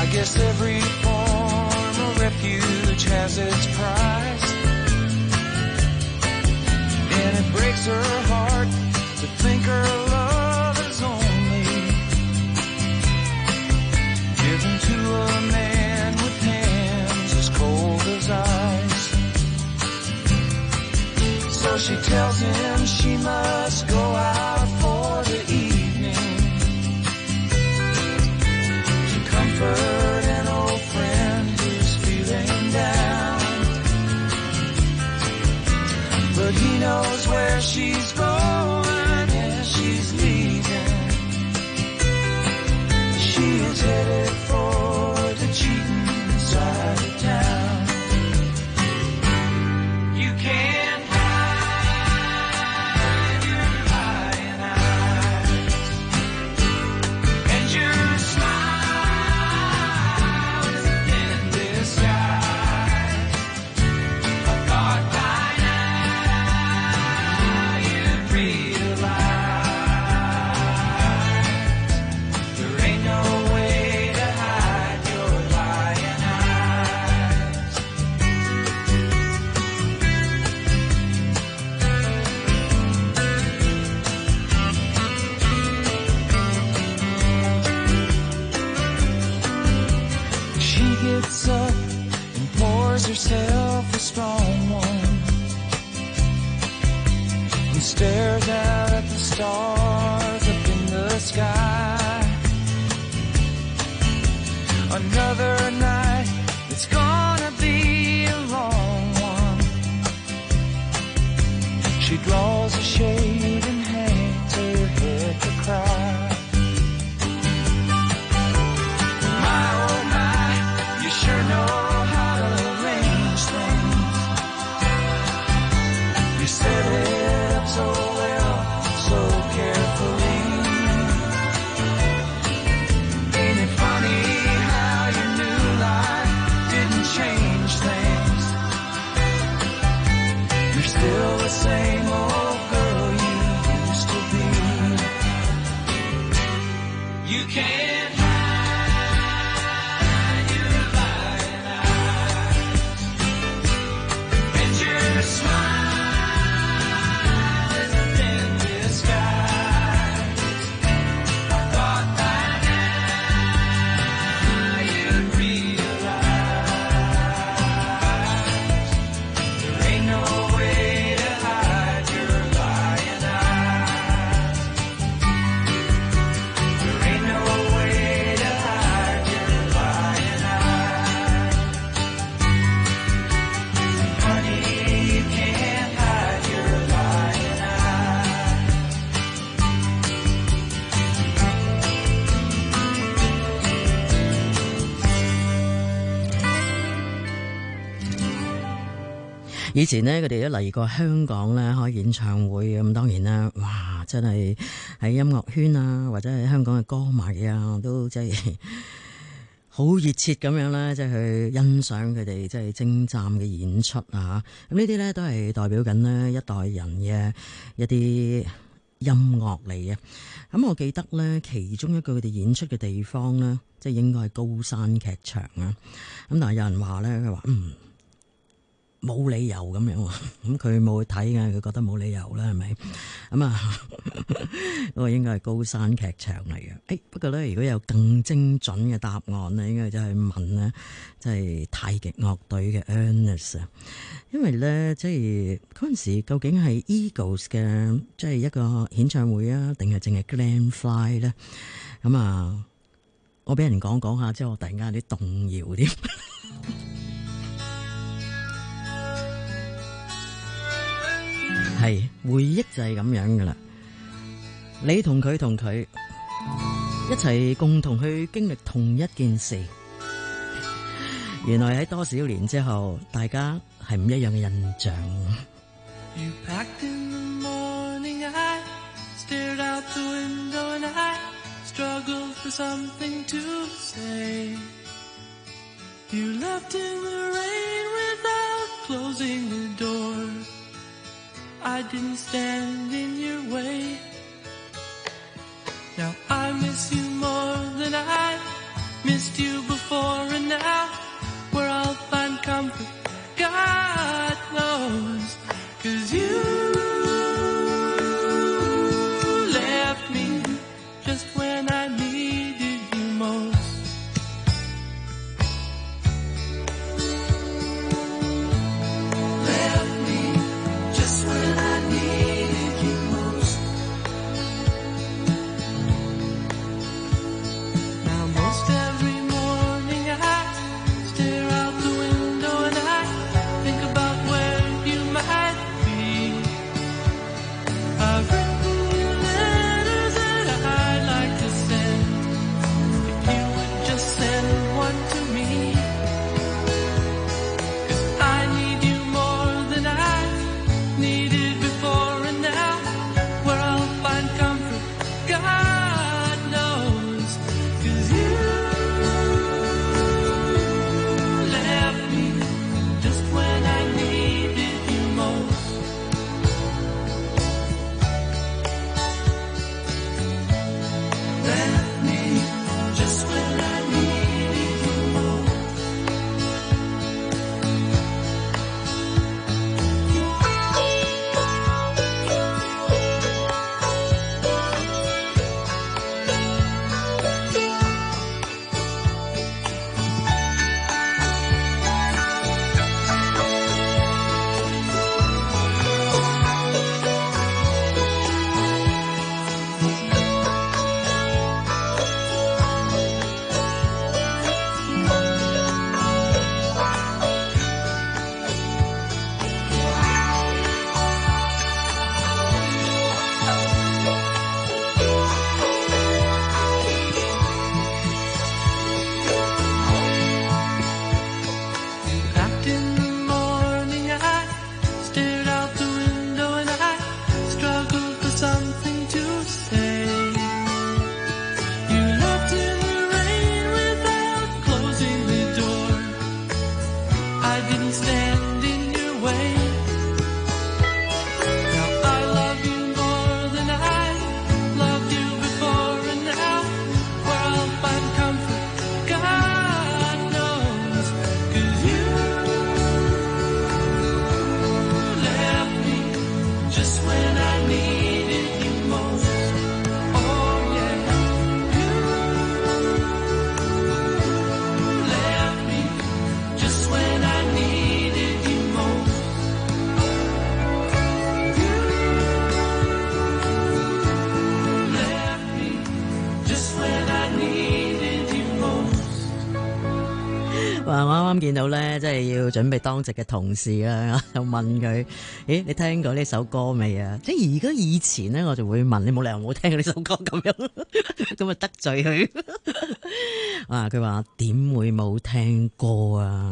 guess every form of refuge has its price, and it breaks her heart to think her love is only given to a man with hands as cold as ice. So she tells him she must go out for the evening to comfort an old friend who's feeling down. But he knows where she's going as she's leaving. She is headed for the cheating side of town. You can't hide your lying eyes, and your smile is a thin disguise. I thought by now you'd realize there ain't no way to hide your lying eyes. She gets up and pours herself a strong one and stares out at the stars up in the sky. Another night, it's gonna be a long one. She draws a shade and hangs her head to cry. My oh my, you sure know how to arrange things. You set it up so well, so carefully. Ain't it funny how your new life didn't change things? You're still the same old girl you used to be. You can't hide your lying eyes, and your smile is a thin disguise. I thought by now you'd realize there ain't no way to hide your lying eyes. There ain't no way to hide your lying eyes. Honey, you can't hide your lying eyes. 以前呢，佢哋都嚟過香港咧開演唱會，咁當然啦，哇！真係喺音樂圈啊，或者係香港嘅歌迷啊，都即係好熱切咁樣咧，即係去欣賞佢哋即係精湛嘅演出啊！咁呢啲咧都係代表緊呢一代人嘅一啲音樂嚟嘅。咁我記得咧，其中一個佢哋演出嘅地方咧，即係應該係高山劇場啊。咁但係有人話咧，佢話冇理由咁樣喎，咁佢冇去睇嘅，佢覺得冇理由啦，係咪？咁啊，嗰個應該係高山劇場嚟嘅。不過咧，如果有更精準嘅答案咧，應該就係問呢，即係太極樂隊嘅 Ernest 啊，因為咧，即係嗰陣時究竟係 Eagles 嘅即係一個演唱會啊，定係淨係 Glenn Fly 咧？咁啊，我俾人講下之後，我突然間有啲動搖添。係回憶就係咁樣噶啦，你同佢一齊共同去經歷同一件事，原來喺多少年之後，大家係唔一樣嘅印象。 You packed in the morning, I stared out the window and I struggled for something to say. You left in the rain without closing the door. I didn't stand in your way. Now I miss you more than I missed you before and now, where I'll find comfort, God knows. 'Cause you left me just when I needed you most. Left me just when I needed you most. Now most every morning I stare out the window and I think about where you might be. I've written you letters that I'd like to send, if you would just send one to me. 'Cause I need you more than I needed before and now, where I'll find comfort, God knows. 'Cause you left me just when I needed you most. Left me just when I needed you most. Packed in the morning, I stared out the window and I struggled for something to say. You left in the rain without closing the door. I didn't stand in your way. Now I love you more than I loved you before and now, where I'll find comfort, God knows. 'Cause you left me just when I needed you most. Oh yeah, you left me just when I needed you most. You left me just when I needed you most. 哇！我啱啱見到咧，即係要準備當值嘅同事啦，就問佢：咦，你聽過呢首歌未啊？即係而家以前咧，我就會問你冇理由冇聽過呢首歌咁樣，咁啊得罪佢。哇！佢話點會冇聽過啊？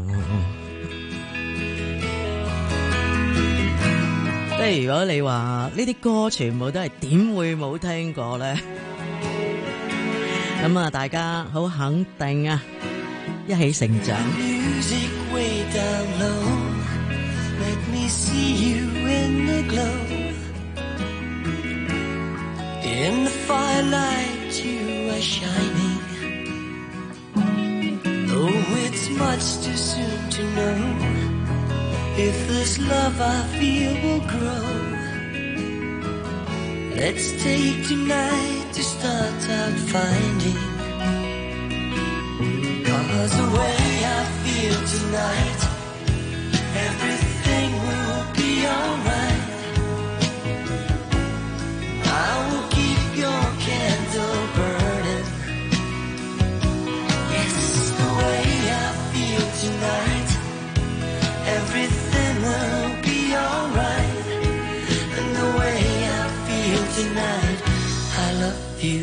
即係如果你話呢啲歌全部都係點會冇聽過咧？咁啊，大家好肯定啊，一起成長。 Music way down low, let me see you in the glow. In the firelight you are shining. Oh, it's much too soon to know if this love I feel will grow. Let's take tonight to start out finding. 'Cause the way I feel tonight, everything will be alright. I will keep your candle burning. Yes, the way I feel tonight, everything will be alright. And the way I feel tonight, I love you.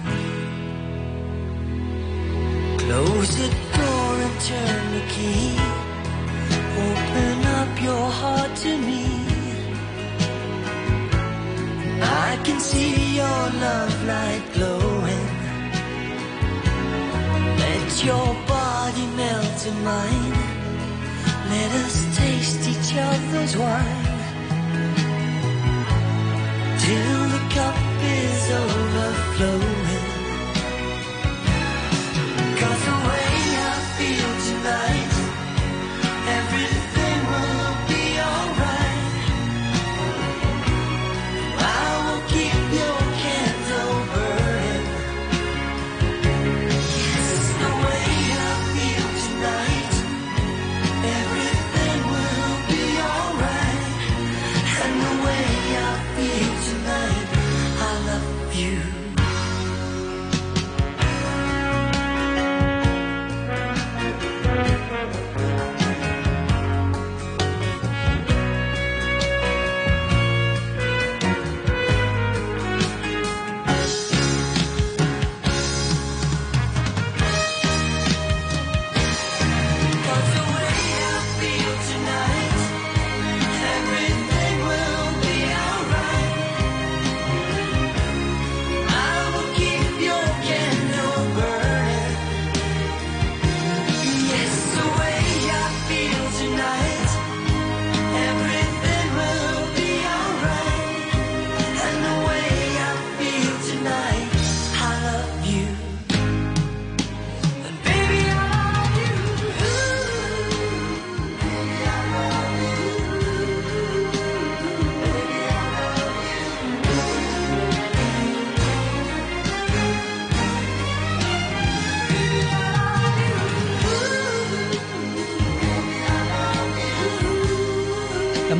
Close the door and turn the key. Open up your heart to me. I can see your love light glowing. Let your body melt in mine. Let us taste each other's wine. Till the cup is overflowing. 'Cause the way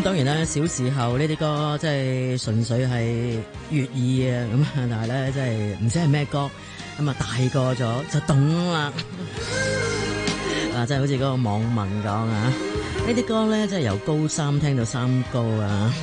咁當然啦，小時候呢啲歌即係純粹係粵語啊，咁但係咧即係唔知係咩歌，咁啊大個咗就懂啦。啊，即係好似嗰個網民講啊，呢啲歌咧即係由高三聽到三高啊。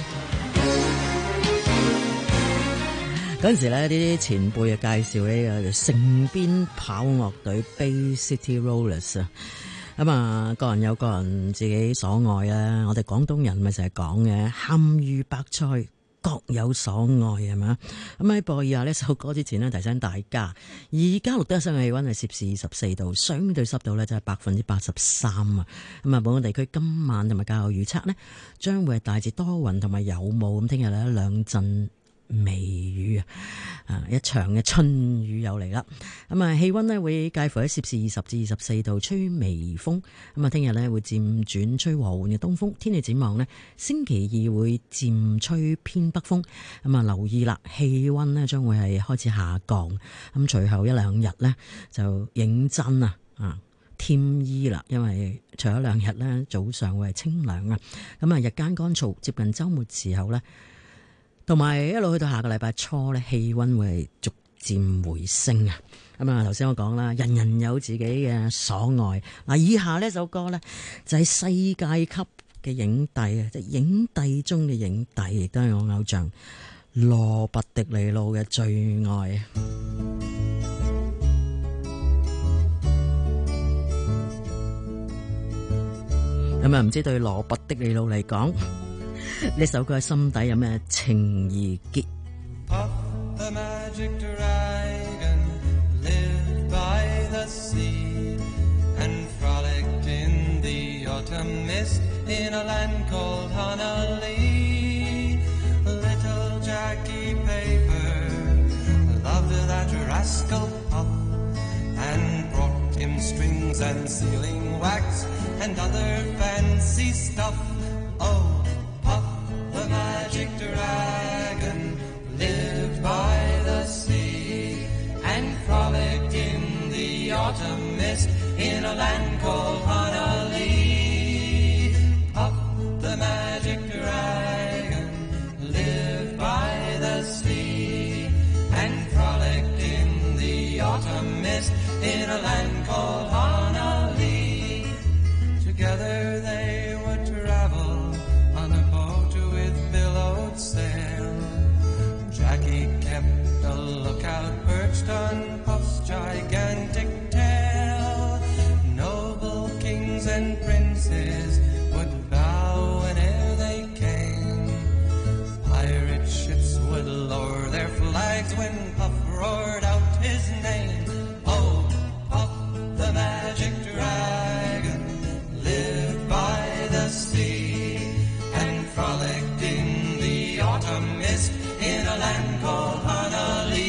嗰陣時咧，呢啲前輩啊介紹呢個城邊跑樂隊 Bay City Rollers 啊。咁啊，個人有個人自己所愛啊！我哋廣東人咪成日講嘅，鹹魚白菜各有所愛係嘛？咁喺播以下呢首歌之前呢，提醒大家，而家錄得嘅室外氣溫係攝氏24度，相對濕度呢就係83%啊！咁啊，本港地區今晚同埋較後預測呢，將會係大致多雲同埋有霧，咁聽日呢兩陣微雨啊，一場嘅春雨又嚟啦。咁啊，氣溫呢會介乎喺攝氏20至24度，吹微風。咁啊，聽日呢會漸轉吹和緩嘅東風。天氣展望呢，星期二會漸吹偏北風。咁啊，留意啦，氣溫呢將會係開始下降。咁隨後一兩日呢，就認真添衣啦，因為除咗兩日呢，早上會係清涼啊。咁啊，日間乾燥，接近週末時候呢，同埋一路去到下個禮拜初咧，氣溫會逐漸回升啊！咁啊，頭先我講啦，人人有自己嘅所愛。嗱，以下呢首歌咧就係世界級嘅影帝啊，即係影帝中嘅影帝，亦都係我偶像羅拔迪尼路嘅最愛。咁啊，唔知對羅拔迪尼路嚟講，呢首歌喺心底有咩情意結？ Puff the magic dragon lived by the sea and frolicked in the autumn mist in a land called Honolulu. Little Jackie Paper loved that rascal Puff and brought him strings and sealing wax and other fancy stuff. Oh, Puff the magic dragon lived by the sea and frolicked in the autumn mist in a land called Honolulu. Puff the magic dragon lived by the sea and frolicked in the autumn mist in a land called Honolulu. Together they would travel on a boat with billowed sail. Jackie kept a lookout perched on Puff's gigantic tail. Noble kings and princes would bow whene'er they came. Pirate ships would lower their flags when Puff roared out his name. Oh, Puff the magic dragon lived by the sea and frolicked in the autumn mist in a land called Honolulu.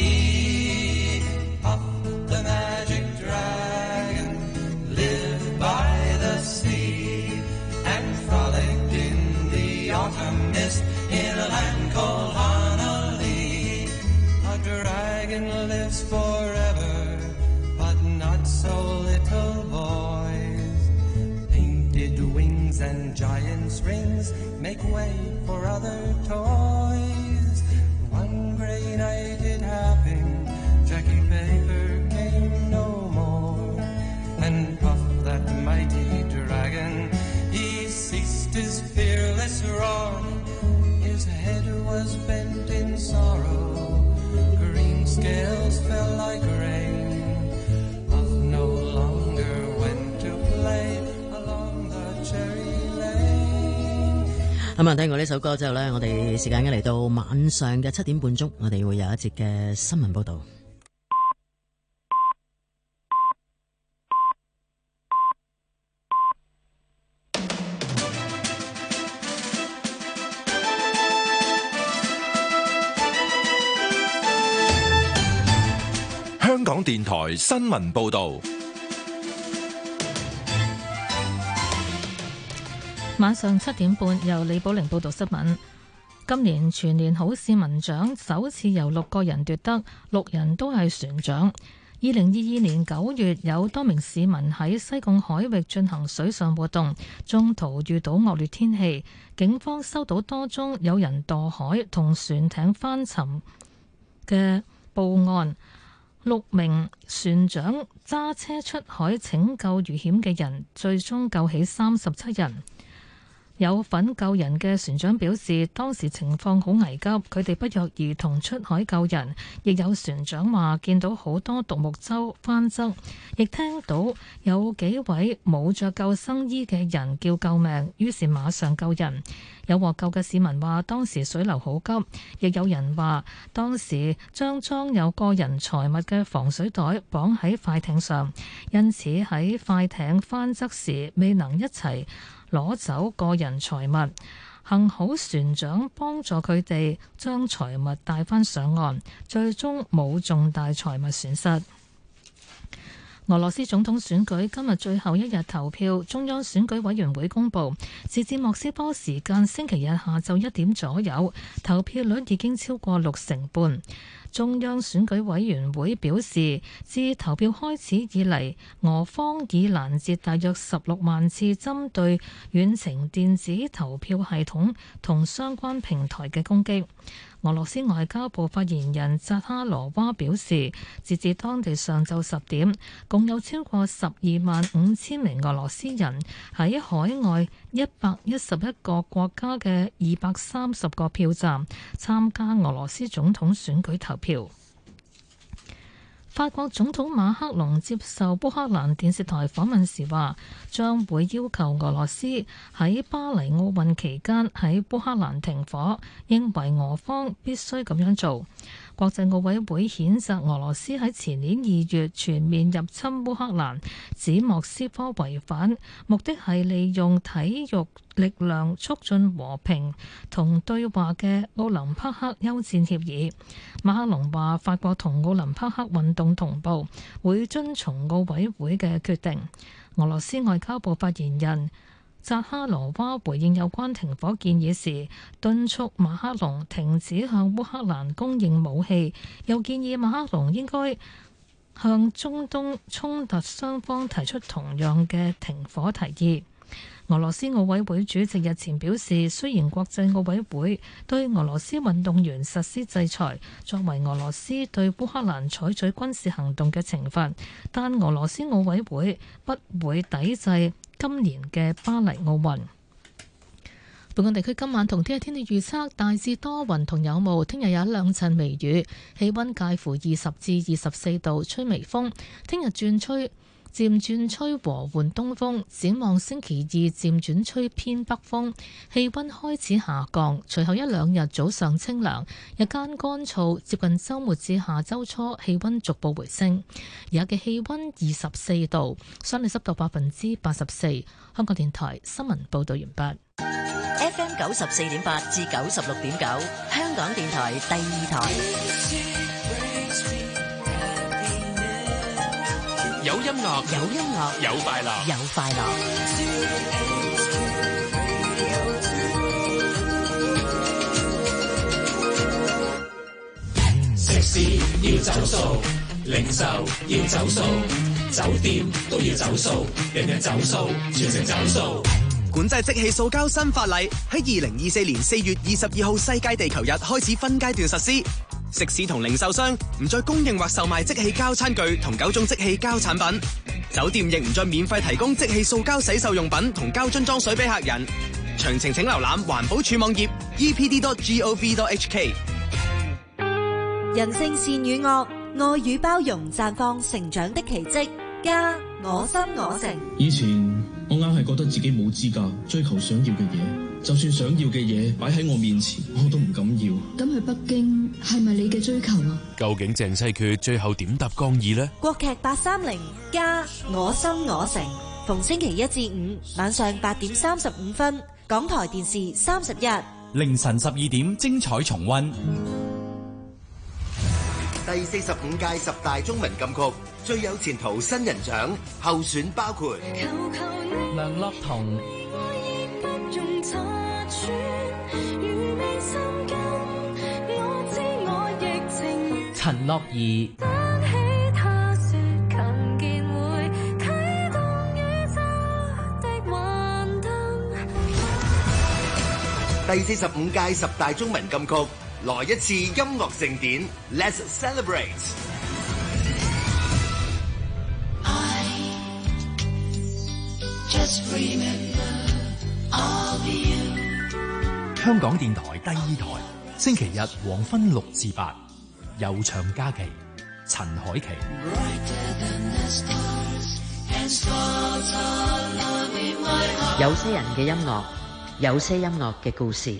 Puff the magic dragon lived by the sea and frolicked in the autumn mist in a land called Honolulu. A dragon lives forever, but not so little boys. Painted wings and giant's rings make way for other toys. One gray night it happened, Jackie Paper came no more. And Puff, that mighty dragon, he ceased his fearless roar. His head was bent in sorrow, green scales fell like rain. Puff no longer went to play along the cherry lane. 咁啊，聽過呢首歌之後呢，我哋時間已經嚟到晚上嘅7點半鐘，我哋會有一節嘅新聞報導。 香港電台新聞報導。 晚上7點半，由李寶玲報道新聞。今年全年好市民獎首次由6個人奪得，6人都係船長。 2022年9月，有多名市民喺西貢海域進行水上活動，中途遇到惡劣天氣，警方收到多宗有人墮海同船艇翻沉嘅報案。6名船長揸車出海拯救遇險嘅人，最終救起37人。有份救人嘅船長表示，當時情況好危急，佢哋不約而同出海救人。亦有船長話見到好多獨木舟翻側，亦聽到有幾位冇着救生衣嘅人叫救命，於是馬上救人。有獲救嘅市民話當時水流好急，亦有人話當時將裝有個人財物嘅防水袋綁喺快艇上，因此喺快艇翻側時未能一齊攞走個人財物，幸好船長幫助佢哋將財物帶返上岸，最終冇重大財物損失。俄羅斯總統選舉今日最後一日投票，中央選舉委員會公佈，截至莫斯科時間星期日下晝1點左右，投票率已經超過65%。中央選舉委員會表示，自投票開始以嚟，俄方已攔截大約16萬次針對遠程電子投票系統同相關平台嘅攻擊。俄羅斯外交部發言人扎哈羅娃表示，截至當地上晝10點，共有超過12萬5千名俄羅斯人喺海外111個國家嘅230個票站參加俄羅斯總統選舉投票。法國總統馬克龍接受烏克蘭電視台訪問時話，將會要求俄羅斯喺巴黎奧運期間喺烏克蘭停火，認為俄方必須咁樣做。國際奧委會譴責俄羅斯喺前年2月全面入侵烏克蘭，指莫斯科違反，目的係利用體育力量促進和平同對話嘅奧林匹克休戰協議。馬克龍話，法國同奧林匹克運動同步，會遵從奧委會嘅決定。俄羅斯外交部發言人扎哈羅娃回應有關停火建議時，敦促馬克龍停止向烏克蘭供應武器，又建議馬克龍應該向中東衝突雙方提出同樣嘅停火提議。俄羅斯奧委會主席日前表示，雖然國際奧委會對俄羅斯運動員實施制裁，作為俄羅斯對烏克蘭採取軍事行動嘅懲罰，但俄羅斯奧委會不會抵制今年嘅巴黎奧運。本港地區今晚同聽日天氣預測大致多雲同有霧，聽日有一兩陣微雨，氣溫介乎20至24度，吹微風。聽日漸轉吹和緩東風，展望星期二漸轉吹偏北風，氣溫開始下降。隨後一兩日早上清涼，日間乾燥，接近週末至下週初氣溫逐步回升。而家嘅氣溫24度，相對濕度84%。香港電台新聞報道完畢。 FM 94.8至96.9，香港電台第二台。 有音樂， 有音樂， 有快樂， 有快樂。 食肆要走數，零售要走數，酒店都要走數，人人走數，全城走數。 管制即棄塑膠新法例喺2024年4月22號世界地球日開始分階段實施。食肆同零售商唔再供應或售賣即棄膠餐具同9種即棄膠產品，酒店亦唔再免費提供即棄塑膠洗手用品同膠樽裝水俾客人。詳情請瀏覽環保署網頁 epd.gov.hk。 人性善與惡，愛與包容綻放成長的奇蹟，家我心我城。 以前我硬係覺得自己冇資格追求想要嘅嘢，就算想要嘅嘢擺喺我面前，我都唔敢要。 咁去北京係咪你嘅追求啊？ 究竟鄭西決最後點答江議呢？ 國劇830家我心我城，逢星期1至5晚上8點35分，港台電視31， 凌晨12點精彩重溫。 第45屆10大中文金曲最有前途新人獎候選包括梁樂彤、陳樂儀、 第45屆十大中文金曲，來一次音樂盛典 ，Let's celebrate！ Just remember all you。 香港電台第2台，星期日黃昏6至8，悠長假期，陳凱琪。 有些人嘅音樂，有些音樂嘅故事。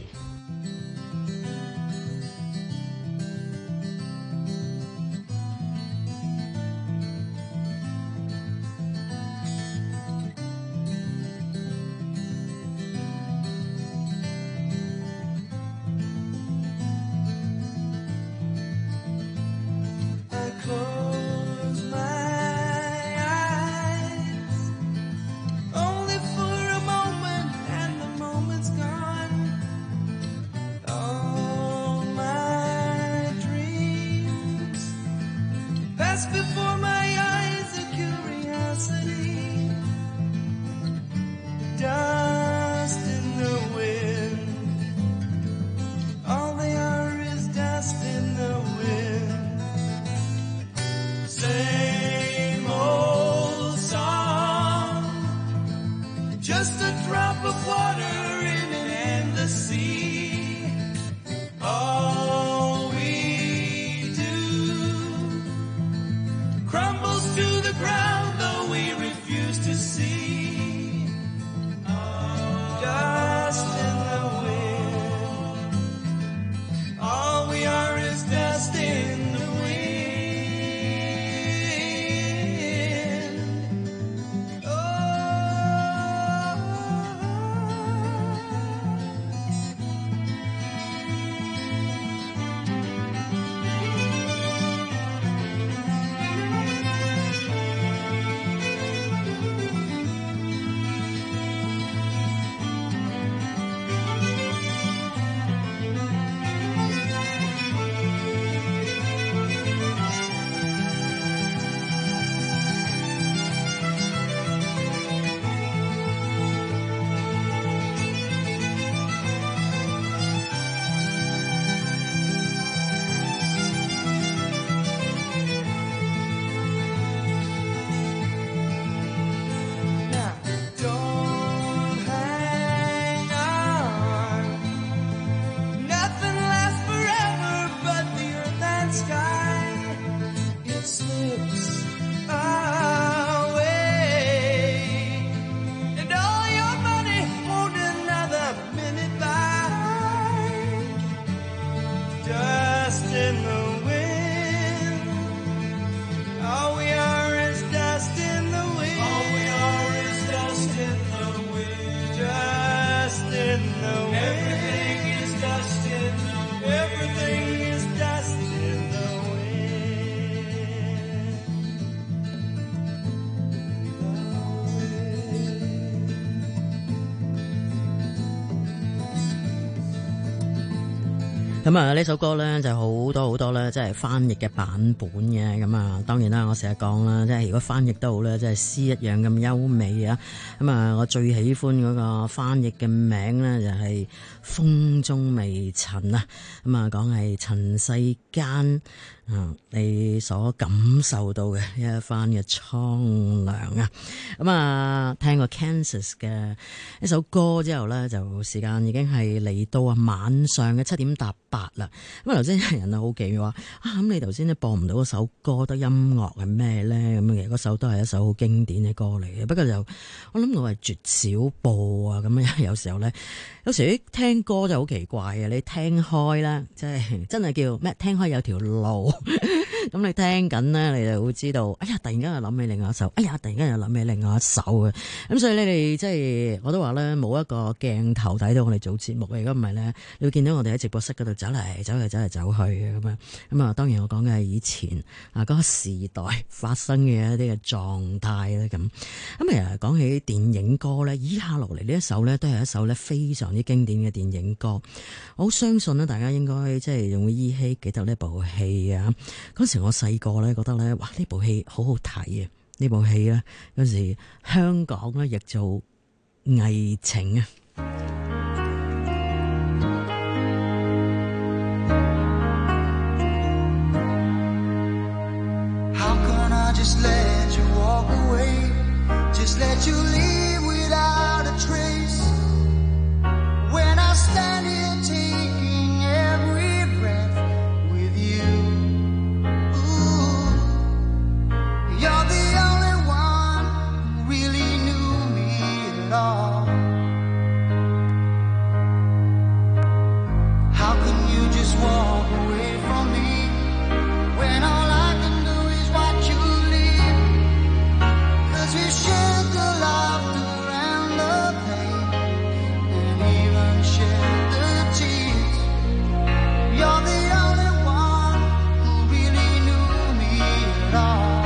咁啊，呢首歌咧就好多咧，即係翻譯嘅版本嘅。咁啊，當然啦，我成日講啦，即係如果翻譯都好咧，即係詩一樣咁優美啊。咁啊，我最喜歡嗰個翻譯嘅名咧就係風中微塵啊。咁啊，講係塵世間你所感受到嘅一番嘅蒼涼啊。咁啊，聽過 Kansas 嘅一首歌之後咧，就時間已經係嚟到晚上嘅7點搭8啦。咁啊，頭先有人好奇話咁你頭先都播唔到嗰首歌，得音樂係咩咧？咁其實嗰首都係一首好經典嘅歌嚟嘅。不過就我諗我係絕少播啊。咁啊，有時候咧，有時聽歌就好奇怪嘅。你聽開啦，即係真係叫咩？聽開有條路。咁你聽緊呢，你就會知道，哎呀，突然間又諗起另外一首，哎呀，突然間又諗起另外一首嘅。咁所以你哋即係我都話咧，冇一個鏡頭睇到我哋做節目嘅。如果唔係咧，你會見到我哋喺直播室嗰度走嚟走去嘅咁樣。咁啊，當然我講嘅係以前嗰個時代發生嘅一啲嘅狀態咧咁。咁啊，講起電影歌咧，以下落嚟呢一首咧，都係一首咧非常之經典嘅電影歌。我好相信咧，大家應該即係用依稀記得呢部戲啊。嗰時我細個咧覺得咧，哇！呢部戲好好睇啊！呢部戲咧嗰時香港咧譯做《危情》啊。 let you leave without a trace. When I stand here taking every breath with you, ooh, you're the only one who really knew me at all. How can you just walk away from me when all I can do is watch you leave? 'Cause we shared the laughter and the pain and even shared the tears. You're the only one who really knew me at all.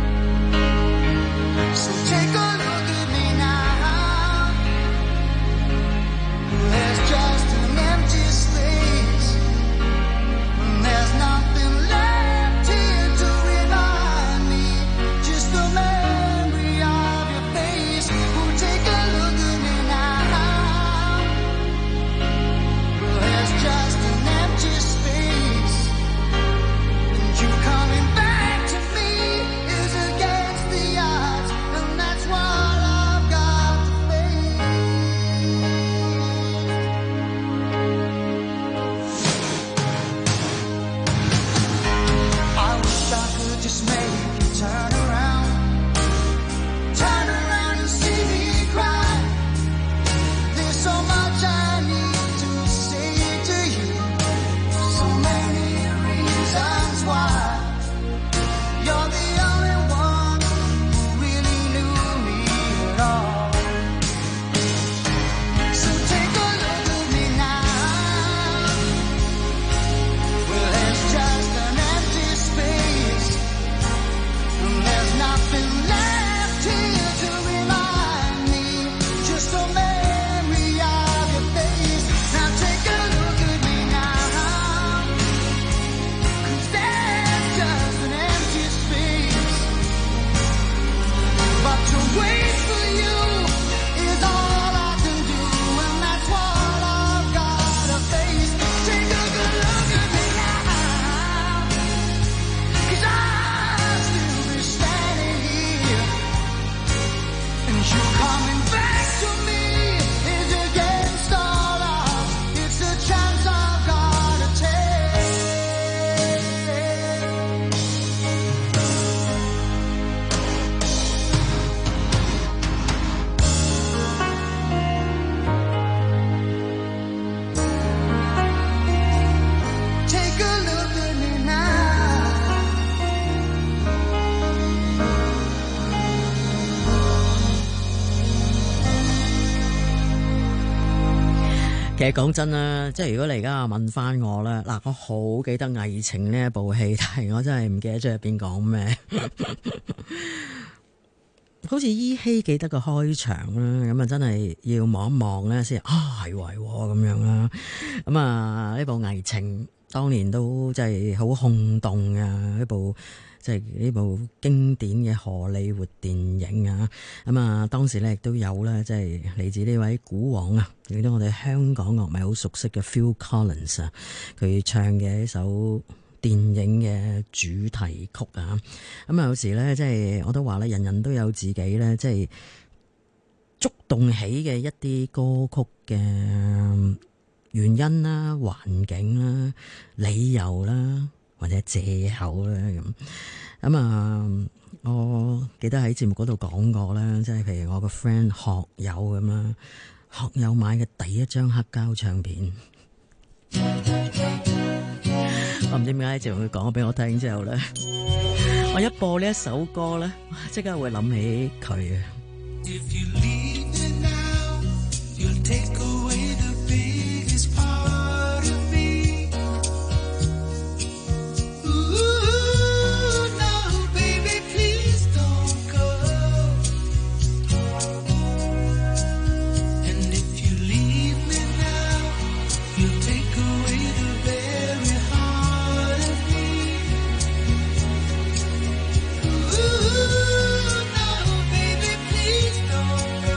So take a look at me now. There's just an empty space, and there's nothing left here to remind me. Just a memory of your face. Oh, take a look at me now. There's just an empty space, and you coming back to me is against the odds, and that's what I've got to face. I wish I could just make you turn around and see me cry. There's so much I need to say to you, so many reasons why. You're the only one who really knew me at all. So take a look at me now. Well, there's just an empty space, and there's nothing left here to remind me. Just a memory of your face. Now take a look at me now. 'Cause there's just an empty space, but to wait for you is all I can do, and that's what I've got to face. Take a good look at me now, 'cause I'll still be standing here, and you coming back to me is against all odds. It's a chance I've got to take. Take a look at me now. 其實講真啦，即係如果你而家問翻我咧，嗱，我好記得《偽情》呢一部戲，但係我真係唔記得咗入邊講咩。好似依稀記得個開場啦，咁啊真係要望一望咧先係喎咁樣啦。咁啊呢部《偽情》當年都真係好轟動啊！呢部即係呢部經典嘅荷里活電影啊！咁啊當時咧亦都有咧，即係嚟自呢位古王啊，亦都我哋香港樂迷好熟悉嘅 Phil Collins 啊，佢唱嘅一首電影嘅主題曲啊，咁啊有時咧，即係我都話咧，人人都有自己咧，即係觸動起嘅一啲歌曲嘅原因啦、環境啦、理由啦，或者藉口啦咁啊，我記得喺節目嗰度講過啦，即係譬如我個 friend 學友咁啦，學友買嘅第一張黑膠唱片。我唔知點解就會講俾我聽之後咧，我一播呢一首歌咧，即刻會諗起佢啊。 If you leave me now, you'll take away the biggest part of me. Ooh, no, baby, please don't go. And if you leave me now, you'll take away the very heart of me. Ooh, no, baby, please don't go.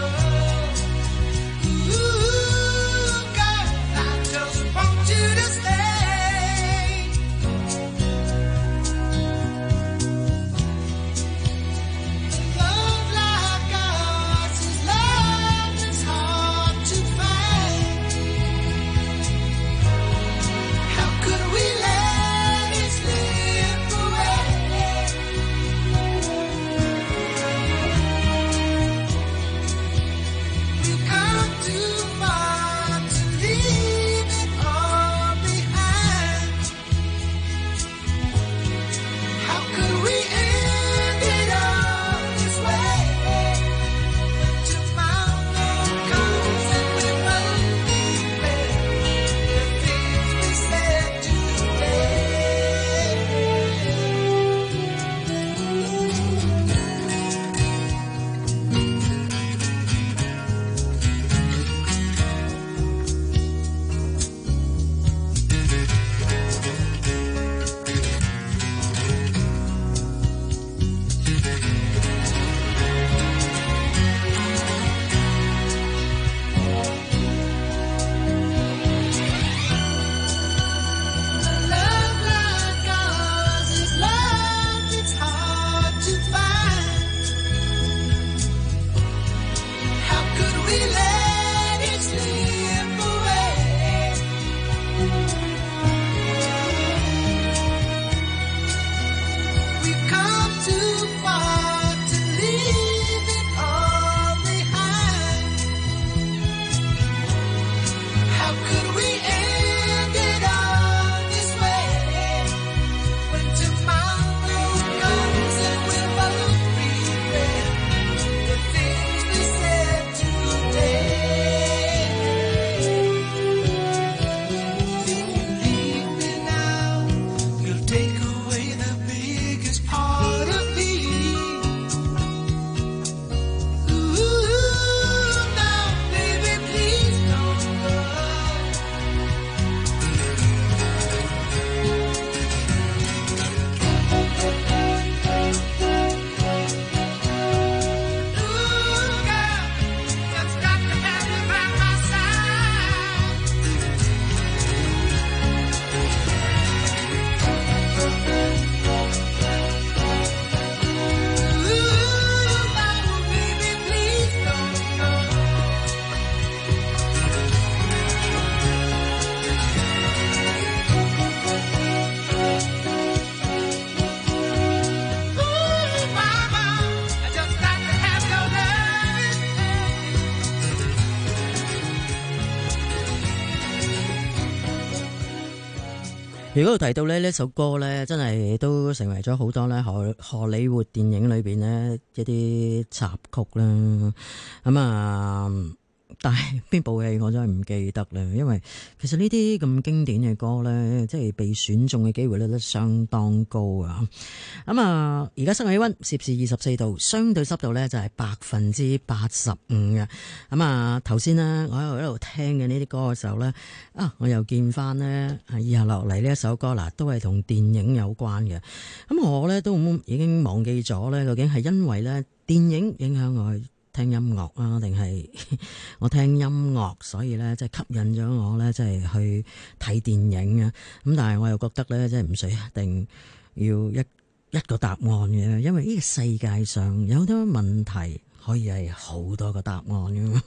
如果提到呢首歌呢，真係都成為咗好多呢荷里活電影裏邊呢一啲插曲啦。但係邊部戲我真係唔記得啦，因為其實呢啲咁經典嘅歌呢，即係被選中嘅機會都相當高啊。而家室外氣溫攝氏24度，相對濕度呢就係85%嘅。頭先呢，我喺度聽嘅呢啲歌嘅時候呢，我又見翻呢以下落嚟呢一首歌嗱，都係同電影有關嘅。我呢都已經忘記咗呢，究竟係因為呢電影影響我去聽音樂啊，定係我聽音樂，所以咧即係吸引咗我咧，即係去睇電影啊。咁但係我又覺得咧，即係唔使一定要一個答案嘅，因為呢個世界上有好多問題可以係好多個答案嘅。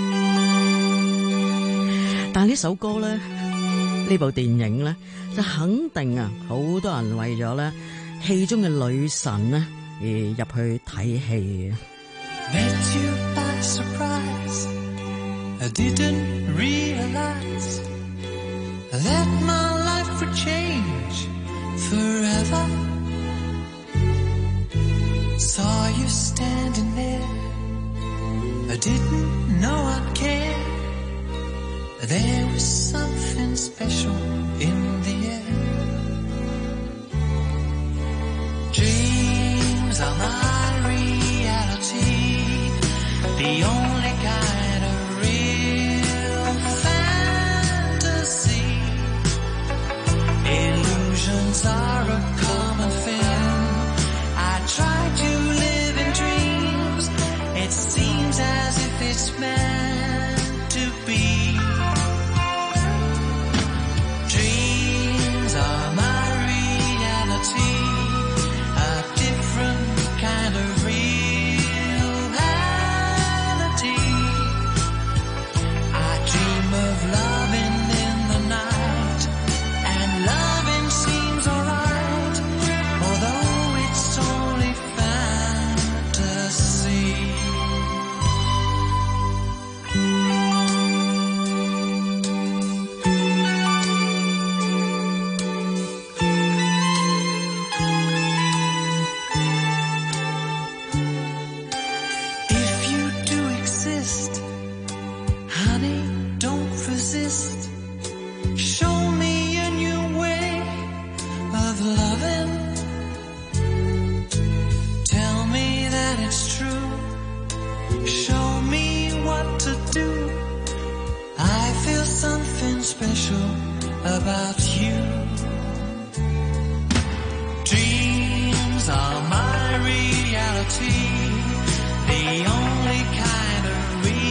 但係呢首歌咧，呢部電影咧，就肯定啊，好多人為咗咧戲中嘅女神咧而入去睇戲嘅。 Met you by surprise. I didn't realize that my life would change forever. Saw you standing there. I didn't know I'd care. There was something special in the air. Dreams are my reality.The only kind of real fantasy. Illusions are a common thing. I try to live in dreams. It seems as if it's meant to be. Dreams are my reality. A different kind of real.Loving in the night, and loving seems alright, although it's only fantasy. If you do exist, honey,resist. Show me a new way of loving. Tell me that it's true. Show me what to do. I feel something special about you. Dreams are my reality. The only kind of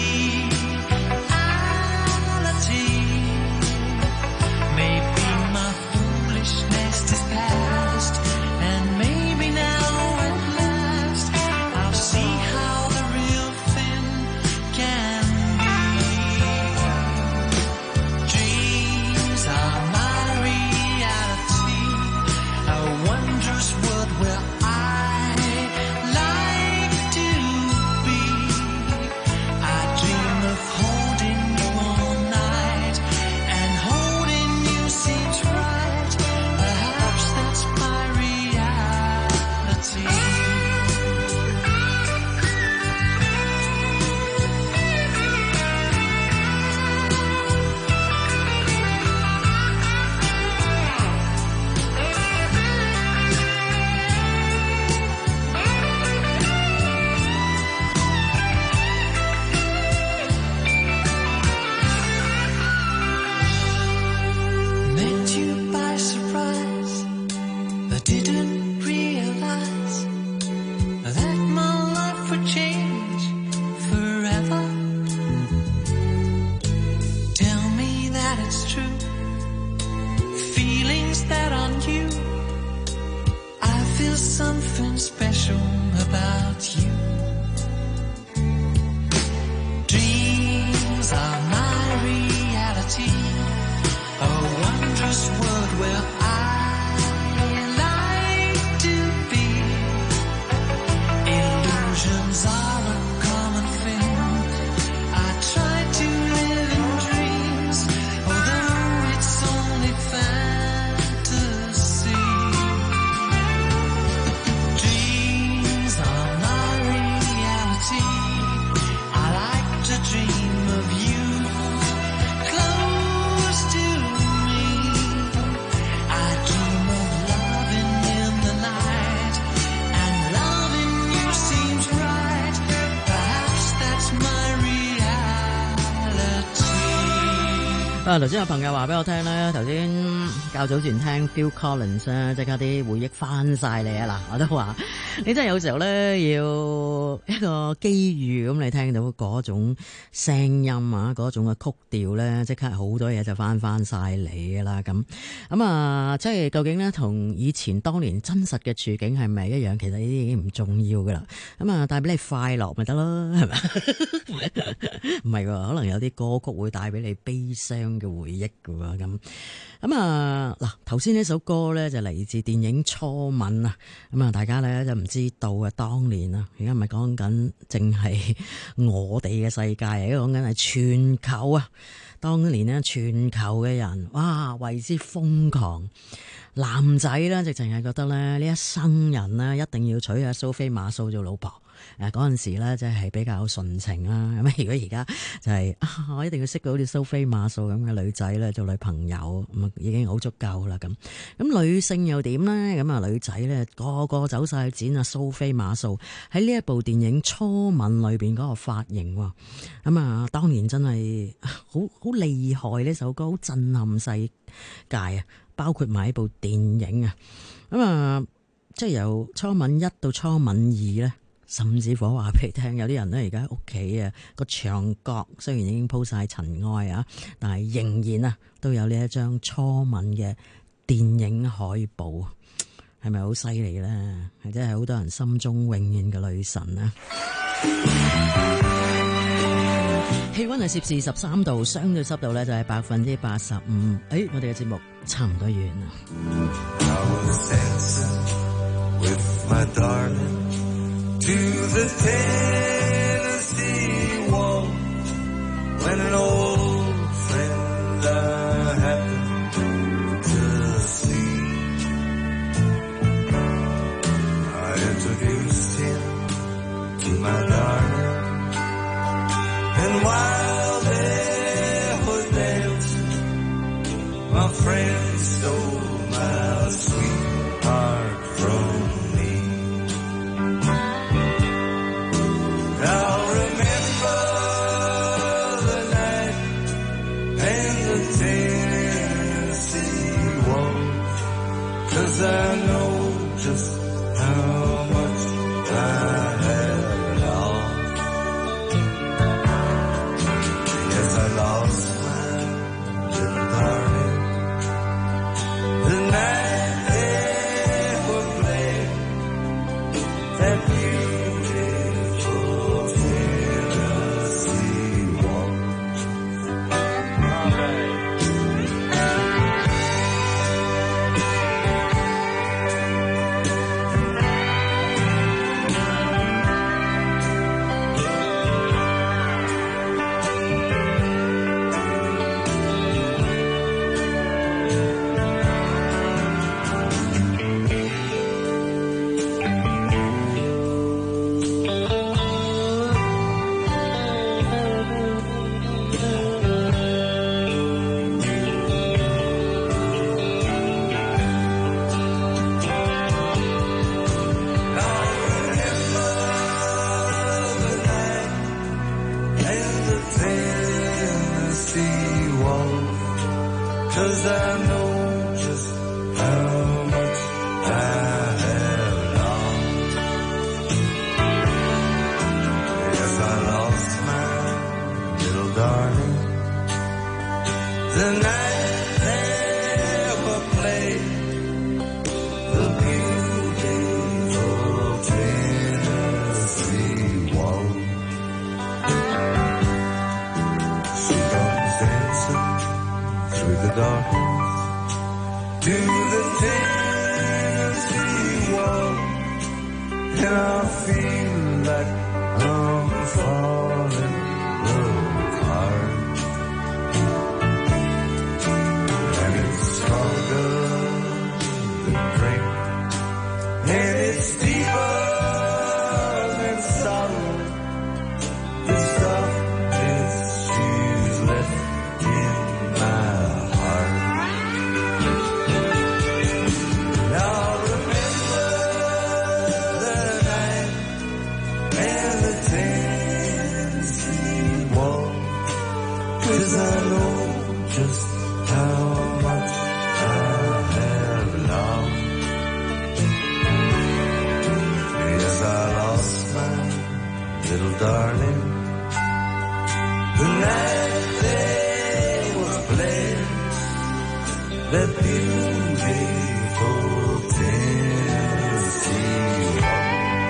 reality.Maybe my foolishness is past, and maybe now at last I'll see how the real thing can be. Dreams are my reality. 頭先有朋友話俾我聽咧，頭先較早前聽 Phil Collins 咧，即刻啲回憶翻晒嚟啊！嗱，我都話你真係有時候咧要一個機遇咁，你聽到嗰種聲音啊，嗰種嘅曲調咧，即刻好多嘢就翻晒嚟噶啦咁啊！即係究竟咧同以前當年真實嘅處境係咪一樣？其實呢啲已經唔重要噶啦。咁啊，帶俾你快樂咪得咯，係咪？唔係喎，可能有啲歌曲會帶俾你悲傷嘅回憶㗎喎，咁啊嗱，頭先呢首歌咧就嚟自電影《初吻》啊，咁啊大家咧就唔知道啊，當年啊，而家唔係講緊淨係我哋嘅世界，而家講緊係全球啊，當年呢，全球嘅人哇為之瘋狂，男仔咧直情係覺得咧呢一生人呢一定要娶阿蘇菲瑪蘇做老婆。嗰陣時咧，即係比較純情啦。咁如果而家就係我一定要識到好似蘇菲瑪素咁嘅女仔咧做女朋友，咁已經好足夠啦。咁女性又點咧？咁啊女仔咧個個走晒去剪啊蘇菲瑪素喺呢一部電影《初吻》裏邊嗰個髮型喎。咁啊，當年真係好厲害，呢首歌好震撼世界啊！包括埋一部電影啊。咁啊，即係由《初吻1》到《初吻2》咧。甚至乎話俾你聽，有啲人咧而家屋企啊個牆角雖然已經鋪晒塵埃啊，但係仍然啊都有呢一張初吻嘅電影海報，係咪好犀利咧？係真係好多人心中永遠嘅女神啊！氣溫係攝氏13度，相對濕度咧就係85%。我哋嘅節目差唔多完啦。To the Tennessee waltz, when an old friend I happened to see, I introduced him to my darling, and while they were dancing, my friend stole my sweetheart from I know just how much I have lost. Yes, I lost my little darling the night they were playing that beautiful Tennessee waltz. All right. just how much I have loved. Yes, I lost my little darling the night they were playing that beautiful Tennessee waltz.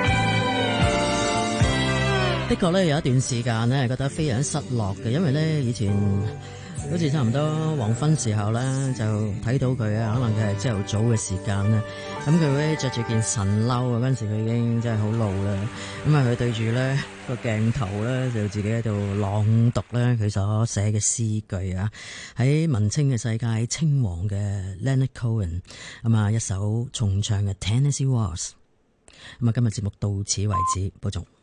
的確咧有一段時間咧覺得非常失落嘅，因為咧以前好似差唔多黃昏時候啦，就睇到佢啊，可能佢係朝頭早嘅時間啦。咁佢會着住件神褸啊，嗰陣時佢已經真係好老啦。咁啊，佢對住咧個鏡頭咧，就自己喺度朗讀咧佢所寫嘅詩句啊。喺文青嘅世界，青黃嘅 Leonard Cohen 咁啊，一首重唱嘅 Tennessee Waltz。咁啊，今日節目到此為止，保重。